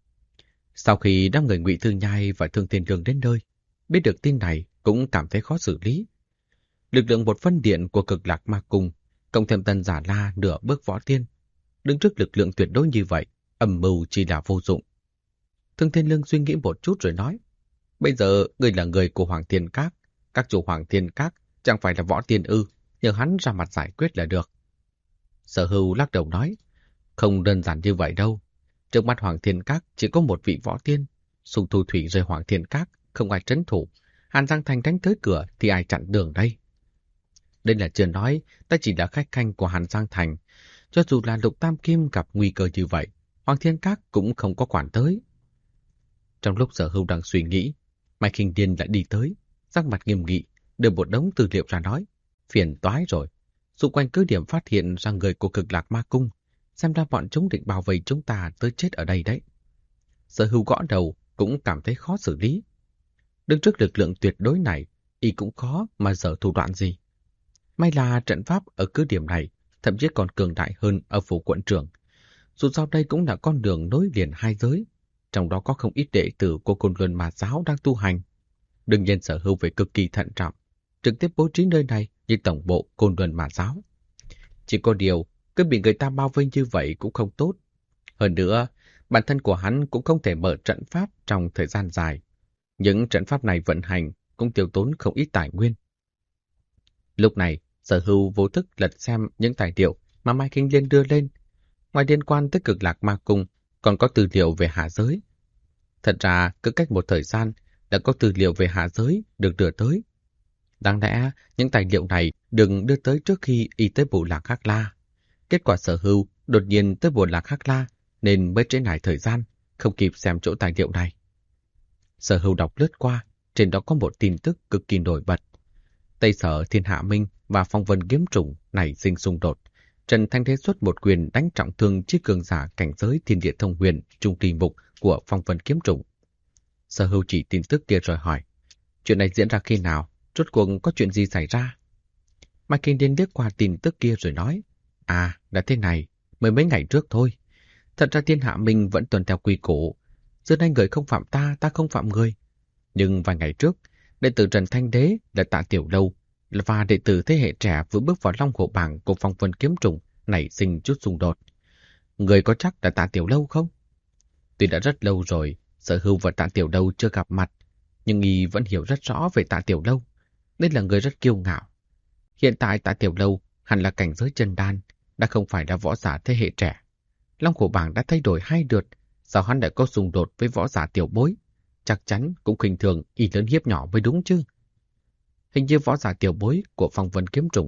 Sau khi đám người Ngụy Thư Nhai và Thương Thiên Lương đến nơi, biết được tin này cũng cảm thấy khó xử lý. Lực lượng một phân điện của Cực Lạc Ma Cung, cộng thêm Tân Giả La nửa bước võ tiên, đứng trước lực lượng tuyệt đối như vậy, âm mưu chỉ là vô dụng. Thương Thiên Lương suy nghĩ một chút rồi nói, bây giờ người là người của Hoàng Thiên Các, các chủ Hoàng Thiên Các chẳng phải là võ tiên ư, nhờ hắn ra mặt giải quyết là được. Sở Hưu lắc đầu nói, không đơn giản như vậy đâu. Trước mắt Hoàng Thiên Các chỉ có một vị võ tiên, Sùng Thu Thủy rời Hoàng Thiên Các, không ai trấn thủ. Hàn Giang Thành đánh tới cửa thì ai chặn đường đây? Đây là chưa nói, ta chỉ là khách khanh của Hàn Giang Thành. Cho dù là Lục Tam Kim gặp nguy cơ như vậy, Hoàng Thiên Các cũng không có quản tới. Trong lúc Sở Hưu đang suy nghĩ, Mai Khinh Điên lại đi tới, sắc mặt nghiêm nghị, đưa một đống tư liệu ra nói, phiền toái rồi. Xung quanh cứ điểm phát hiện ra người của Cực Lạc Ma Cung, xem ra bọn chúng định bảo vệ chúng ta tới chết ở đây đấy. Sở Hưu gõ đầu cũng cảm thấy khó xử lý. Đứng trước lực lượng tuyệt đối này, y cũng khó mà dở thủ đoạn gì. May là trận pháp ở cứ điểm này thậm chí còn cường đại hơn ở phủ quận trưởng. Dù sao đây cũng là con đường nối liền hai giới, trong đó có không ít đệ tử của Côn Luân Ma Giáo đang tu hành. Đương nhiên Sở Hưu phải cực kỳ thận trọng, trực tiếp bố trí nơi này như tổng bộ Côn Luân Ma Giáo. Chỉ có điều, cứ bị người ta bao vây như vậy cũng không tốt. Hơn nữa, bản thân của hắn cũng không thể mở trận pháp trong thời gian dài. Những trận pháp này vận hành cũng tiêu tốn không ít tài nguyên. Lúc này, Sở Hưu vô thức lật xem những tài liệu mà Mai Kinh Liên đưa lên. Ngoài liên quan tới Cực Lạc Ma Cung, còn có tư liệu về hạ giới. Thật ra, cứ cách một thời gian đã có tư liệu về hạ giới được đưa tới. Đáng lẽ, những tài liệu này đừng đưa tới trước khi y tới bộ Lạc Hắc La. Kết quả Sở Hưu đột nhiên tới bộ Lạc Hắc La nên mới trễ nải thời gian, không kịp xem chỗ tài liệu này. Sở Hưu đọc lướt qua, trên đó có một tin tức cực kỳ nổi bật. Tây Sở Thiên Hạ Minh và Phong Vân Kiếm Trùng nảy sinh xung đột. Trần Thanh Thế xuất một quyền đánh trọng thương chiếc cường giả cảnh giới Thiên Địa Thông Huyền Trung Kỳ Mục của Phong Vân Kiếm Trùng. Sở Hưu chỉ tin tức kia rồi hỏi, chuyện này diễn ra khi nào? Rốt cuộc có chuyện gì xảy ra? Mai Kinh Điên liếc qua tin tức kia rồi nói, đã thế này, mới mấy ngày trước thôi. Thật ra Thiên Hạ Minh vẫn tuân theo quy củ. Xưa nay người không phạm ta, ta không phạm người. Nhưng vài ngày trước, đệ tử Trần Thanh Đế là Tạ Tiểu Lâu và đệ tử thế hệ trẻ vừa bước vào Long Hổ Bảng của Phong Vân Kiếm Trùng nảy sinh chút xung đột. Người có chắc là Tạ Tiểu Lâu không? Tuy đã rất lâu rồi, Sở Hưu và Tạ Tiểu Lâu chưa gặp mặt, nhưng y vẫn hiểu rất rõ về Tạ Tiểu Lâu. Đây là người rất kiêu ngạo. Hiện tại Tạ Tiểu Lâu hẳn là cảnh giới chân đan, đã không phải là võ giả thế hệ trẻ. Long Hổ Bảng đã thay đổi 2 lượt, sao hắn lại có xung đột với võ giả tiểu bối? Chắc chắn cũng khinh thường y lớn hiếp nhỏ mới đúng chứ. Hình như võ giả tiểu bối của Phong Vân Kiếm Trùng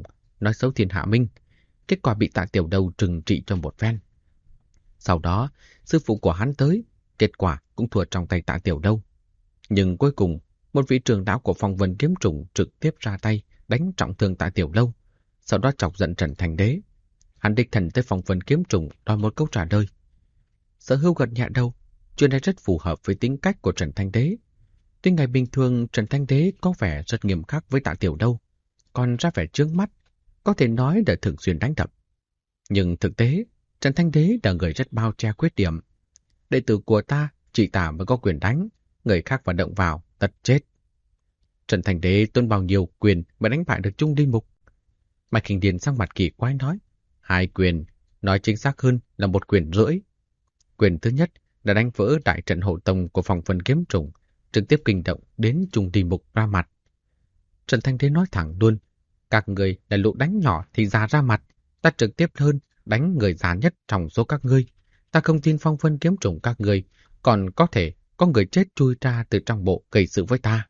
nói xấu Thiên Hạ Minh, kết quả bị Tạ Tiểu Đâu trừng trị cho một phen. Sau đó, sư phụ của hắn tới, kết quả cũng thua trong tay Tạ Tiểu Đâu. Nhưng cuối cùng, một vị trưởng lão của Phong Vân Kiếm Trùng trực tiếp ra tay đánh trọng thương Tạ Tiểu Lâu, sau đó chọc giận Trần Thành Đế. Hắn đích thân tới Phong Vân Kiếm Trùng đòi một câu trả lời. Sở Hưu gật nhẹ đầu, chuyện này rất phù hợp với tính cách của Trần Thanh Đế. Tuy ngày bình thường Trần Thanh Đế có vẻ rất nghiêm khắc với Tạ Tiểu Đâu, còn ra vẻ trướng mắt, có thể nói là thường xuyên đánh đập. Nhưng thực tế, Trần Thanh Đế là người rất bao che khuyết điểm. Đệ tử của ta chỉ ta mới có quyền đánh, người khác phải động vào, tật chết. Trần Thanh Đế tôn bao nhiêu quyền mà đánh bại được Trung Ly Mục? Mạch Hình Điền sang mặt kỳ quái nói, 2 quyền, nói chính xác hơn là 1 quyền rưỡi. Quyền thứ nhất là đánh vỡ đại trận hộ tông của Phong Vân Kiếm Trùng, trực tiếp kinh động đến Trung Ly Mục ra mặt. Trần Thanh Đế nói thẳng luôn, các người là lũ đánh nhỏ thì già ra mặt, ta trực tiếp hơn đánh người già nhất trong số các ngươi. Ta không tin Phong Vân Kiếm Trùng các ngươi, còn có thể có người chết chui ra từ trong bộ gây sự với ta.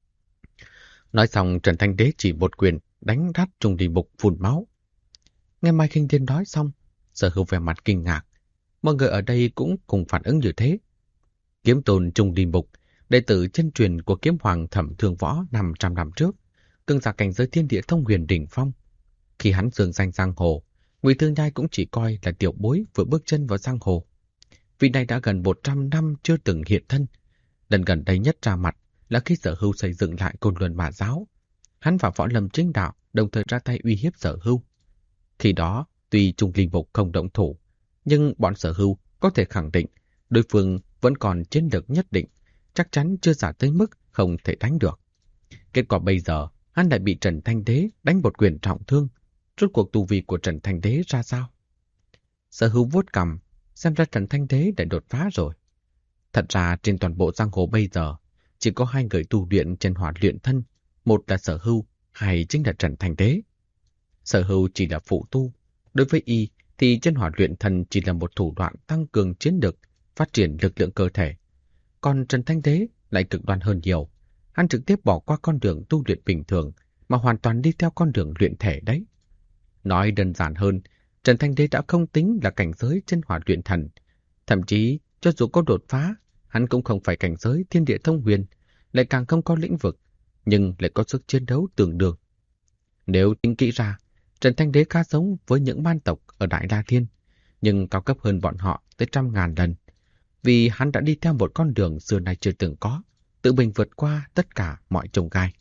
Nói xong Trần Thanh Đế chỉ một quyền đánh rát Trung Ly Mục phun máu. Nghe Mai Kinh Thiên nói xong, Sở Hưu vẻ mặt kinh ngạc. Mọi người ở đây cũng cùng phản ứng như thế. Kiếm tôn Trung Ly Mục, đệ tử chân truyền của kiếm hoàng Thẩm Thương Võ 500 năm trước, từng giả cảnh giới thiên địa thông huyền đỉnh phong. Khi hắn dương danh giang hồ, Ngụy Thương Nhai cũng chỉ coi là tiểu bối vừa bước chân vào giang hồ. Vị này đã gần 100 năm chưa từng hiện thân. Lần gần đây nhất ra mặt là khi Sở Hưu xây dựng lại Côn Luân Mã Giáo. Hắn và Võ Lâm Chính Đạo đồng thời ra tay uy hiếp Sở Hưu. Khi đó, tuy Trung Ly Mục không động thủ, nhưng bọn Sở Hưu có thể khẳng định đối phương vẫn còn chiến lược nhất định, chắc chắn chưa giả tới mức không thể đánh được. Kết quả bây giờ, hắn lại bị Trần Thanh Đế đánh một quyền trọng thương. Rốt cuộc tu vi của Trần Thanh Đế ra sao? Sở Hưu vuốt cằm, xem ra Trần Thanh Đế đã đột phá rồi. Thật ra trên toàn bộ giang hồ bây giờ, chỉ có 2 người tu luyện trên hỏa luyện thân, một là Sở Hưu, hai chính là Trần Thanh Đế. Sở Hưu chỉ là phụ tu, đối với y thì chân hỏa luyện thân chỉ là một thủ đoạn tăng cường chiến lực, phát triển lực lượng cơ thể. Còn Trần Thanh Đế lại cực đoan hơn nhiều, hắn trực tiếp bỏ qua con đường tu luyện bình thường mà hoàn toàn đi theo con đường luyện thể đấy. Nói đơn giản hơn, Trần Thanh Đế đã không tính là cảnh giới chân hỏa luyện thần, thậm chí cho dù có đột phá, hắn cũng không phải cảnh giới thiên địa thông huyền, lại càng không có lĩnh vực, nhưng lại có sức chiến đấu tương đương. Nếu tính kỹ ra, Trần Thanh Đế khá giống với những man tộc ở Đại La Thiên, nhưng cao cấp hơn bọn họ tới 100.000 lần, vì hắn đã đi theo một con đường xưa nay chưa từng có, tự mình vượt qua tất cả mọi chông gai.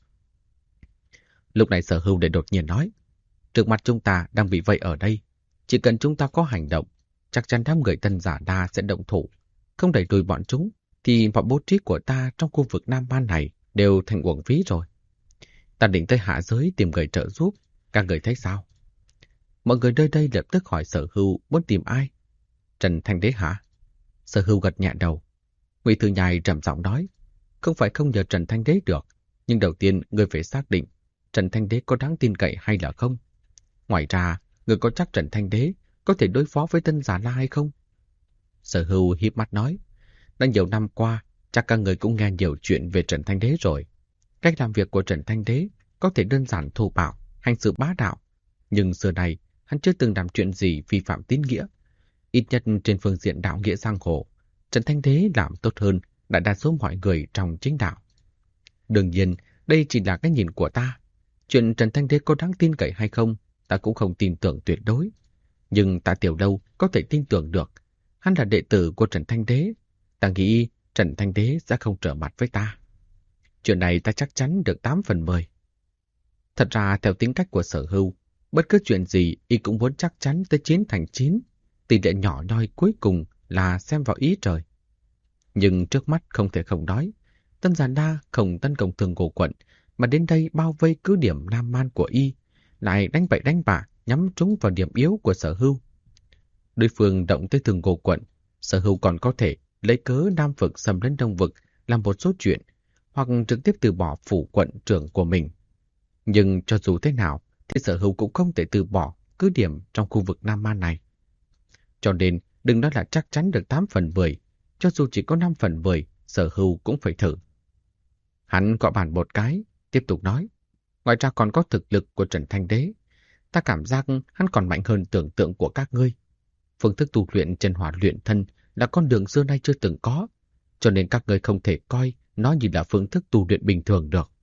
Lúc này Sở Hưu để đột nhiên nói, trước mặt chúng ta đang bị vây ở đây, chỉ cần chúng ta có hành động, chắc chắn đám người Tân Giả Đa sẽ động thủ. Không đẩy lùi bọn chúng, thì mọi bố trí của ta trong khu vực Nam Man này đều thành uổng phí rồi. Ta định tới hạ giới tìm người trợ giúp, các người thấy sao? Mọi người nơi đây lập tức hỏi Sở Hưu muốn tìm ai? Trần Thanh Đế hả? Sở Hưu gật nhẹ đầu. Ngụy Thư Nhai trầm giọng nói, không phải không nhờ Trần Thanh Đế được, nhưng đầu tiên người phải xác định Trần Thanh Đế có đáng tin cậy hay là không. Ngoài ra, người có chắc Trần Thanh Đế có thể đối phó với Tân Giả La hay không? Sở Hưu híp mắt nói, đã nhiều năm qua, chắc các người cũng nghe nhiều chuyện về Trần Thanh Đế rồi. Cách làm việc của Trần Thanh Đế có thể đơn giản thô bạo, hành sự bá đạo, nhưng xưa này hắn chưa từng làm chuyện gì vi phạm tín nghĩa. Ít nhất trên phương diện đạo nghĩa giang hồ, Trần Thanh Đế làm tốt hơn đại đa số mọi người trong chính đạo. Đương nhiên, đây chỉ là cái nhìn của ta. Chuyện Trần Thanh Đế có đáng tin cậy hay không, ta cũng không tin tưởng tuyệt đối. Nhưng Tạ Tiểu Lâu có thể tin tưởng được. Hắn là đệ tử của Trần Thanh Đế. Ta nghĩ Trần Thanh Đế sẽ không trở mặt với ta. Chuyện này ta chắc chắn được 8 phần 10. Thật ra theo tính cách của Sở Hưu, bất cứ chuyện gì y cũng muốn chắc chắn tới 9 thành 9. Tỷ lệ nhỏ nhoi cuối cùng là xem vào ý trời. Nhưng trước mắt không thể không nói, Tân Giả Đa không tấn công Thường Cổ Quận mà đến đây bao vây cứ điểm Nam Man của y, lại đánh bậy đánh bạ nhắm trúng vào điểm yếu của Sở Hưu. Đối phương động tới Thường Cổ Quận, Sở Hưu còn có thể lấy cớ Nam vực xâm lấn Đông vực làm một số chuyện, hoặc trực tiếp từ bỏ phủ quận trưởng của mình. Nhưng cho dù thế nào thì Sở Hưu cũng không thể từ bỏ cứ điểm trong khu vực Nam Man này. Cho nên đừng nói là chắc chắn được 8 phần 10, cho dù chỉ có 5 phần 10, Sở Hưu cũng phải thử. Hắn gõ bàn một cái, tiếp tục nói, ngoài ra còn có thực lực của Trần Thanh Đế. Ta cảm giác hắn còn mạnh hơn tưởng tượng của các ngươi. Phương thức tu luyện chân hỏa luyện thân là con đường xưa nay chưa từng có, cho nên các ngươi không thể coi nó như là phương thức tu luyện bình thường được.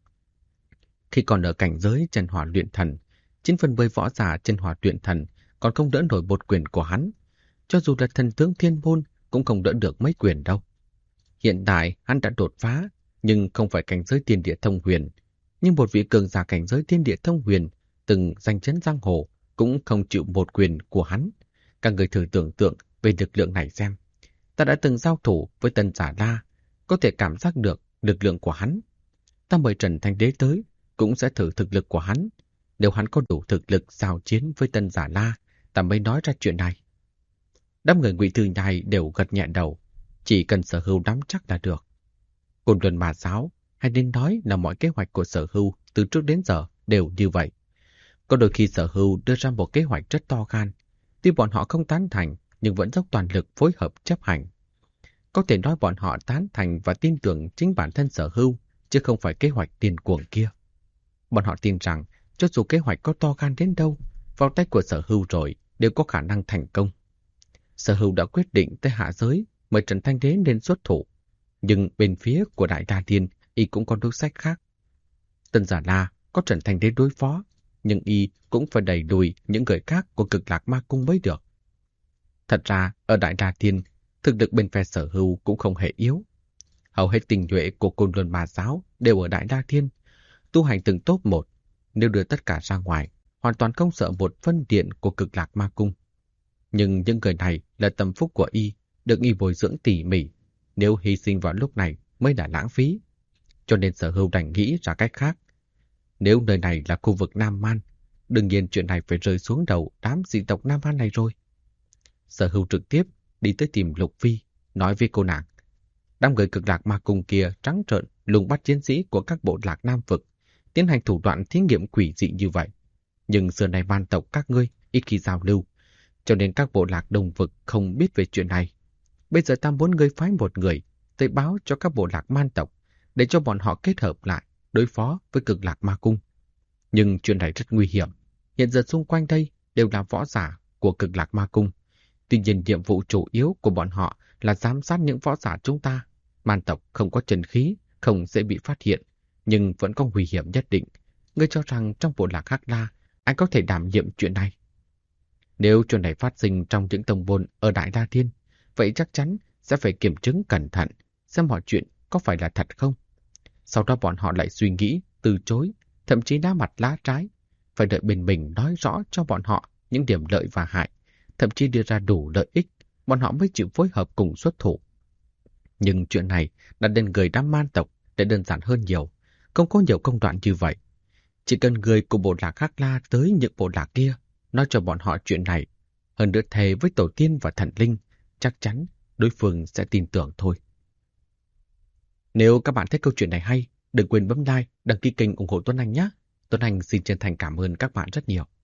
Khi còn ở cảnh giới chân hỏa luyện thần, 9/10 võ giả chân hỏa luyện thần còn không đỡ nổi một quyền của hắn. Cho dù là thần tướng thiên môn cũng không đỡ được mấy quyền đâu. Hiện tại hắn đã đột phá, nhưng không phải cảnh giới tiên địa thông huyền. Nhưng một vị cường giả cảnh giới tiên địa thông huyền từng giành chấn giang hồ cũng không chịu một quyền của hắn. Các người thử tưởng tượng về lực lượng này xem. Ta đã từng giao thủ với Tân Giả La, có thể cảm giác được lực lượng của hắn. Ta mời Trần Thanh Đế tới, cũng sẽ thử thực lực của hắn. Nếu hắn có đủ thực lực giao chiến với Tân Giả La, ta mới nói ra chuyện này. Đám người Ngụy Thư Nhai đều gật nhẹ đầu, chỉ cần Sở Hưu nắm chắc là được. Côn Luân Ma Giáo, hay nên nói là mọi kế hoạch của Sở Hưu từ trước đến giờ đều như vậy. Có đôi khi Sở Hưu đưa ra một kế hoạch rất to gan, tuy bọn họ không tán thành nhưng vẫn dốc toàn lực phối hợp chấp hành. Có thể nói bọn họ tán thành và tin tưởng chính bản thân Sở Hưu, chứ không phải kế hoạch điên cuồng kia. Bọn họ tin rằng cho dù kế hoạch có to gan đến đâu, vào tay của Sở Hưu rồi đều có khả năng thành công. Sở Hưu đã quyết định tới hạ giới mời Trần Thanh Đế nên xuất thủ, nhưng bên phía của Đại Đa Thiên y cũng có đối sách khác. Tân Giả La có Trần Thanh Đế đối phó, nhưng y cũng phải đẩy lùi những người khác của Cực Lạc Ma Cung mới được. Thật ra ở Đại Đa Thiên, thực lực bên phe Sở Hưu cũng không hề yếu. Hầu hết tinh nhuệ của Côn Luân Ma Giáo đều ở Đại Đa Thiên, tu hành từng top 1, nếu đưa tất cả ra ngoài, hoàn toàn không sợ một phân điện của Cực Lạc Ma Cung. Nhưng những người này là tâm phúc của y, được y bồi dưỡng tỉ mỉ, nếu hy sinh vào lúc này mới là lãng phí. Cho nên Sở Hưu đành nghĩ ra cách khác. Nếu nơi này là khu vực Nam Man, đương nhiên chuyện này phải rơi xuống đầu đám dị tộc Nam Man này rồi. Sở Hưu trực tiếp đi tới tìm Lục Phi, nói với cô nàng. Đám người Cực Lạc Ma Cung kia trắng trợn lùng bắt chiến sĩ của các bộ lạc Nam vực, tiến hành thủ đoạn thí nghiệm quỷ dị như vậy. Nhưng xưa nay man tộc các ngươi ít khi giao lưu, cho nên các bộ lạc Đông vực không biết về chuyện này. Bây giờ ta muốn ngươi phái một người tới báo cho các bộ lạc man tộc, để cho bọn họ kết hợp lại đối phó với Cực Lạc Ma Cung. Nhưng chuyện này rất nguy hiểm. Hiện giờ xung quanh đây đều là võ giả của Cực Lạc Ma Cung. Tuy nhiên nhiệm vụ chủ yếu của bọn họ là giám sát những võ giả chúng ta. Man tộc không có chân khí, không dễ bị phát hiện, nhưng vẫn có nguy hiểm nhất định. Ngươi cho rằng trong bộ lạc Hắc La, anh có thể đảm nhiệm chuyện này? Nếu chuyện này phát sinh trong những tông môn ở Đại Đa Thiên, vậy chắc chắn sẽ phải kiểm chứng cẩn thận, xem mọi chuyện có phải là thật không. Sau đó bọn họ lại suy nghĩ, từ chối, thậm chí đá mặt lá trái. Phải đợi bên mình nói rõ cho bọn họ những điểm lợi và hại, thậm chí đưa ra đủ lợi ích, bọn họ mới chịu phối hợp cùng xuất thủ. Nhưng chuyện này đặt lên người đám man tộc để đơn giản hơn nhiều, không có nhiều công đoạn như vậy. Chỉ cần người của bộ lạc Hắc La tới những bộ lạc kia, nói cho bọn họ chuyện này, hơn nữa thề với tổ tiên và thần linh, chắc chắn đối phương sẽ tin tưởng thôi. Nếu các bạn thích câu chuyện này hay, đừng quên bấm like, đăng ký kênh ủng hộ Tuấn Anh nhé. Tuấn Anh xin chân thành cảm ơn các bạn rất nhiều.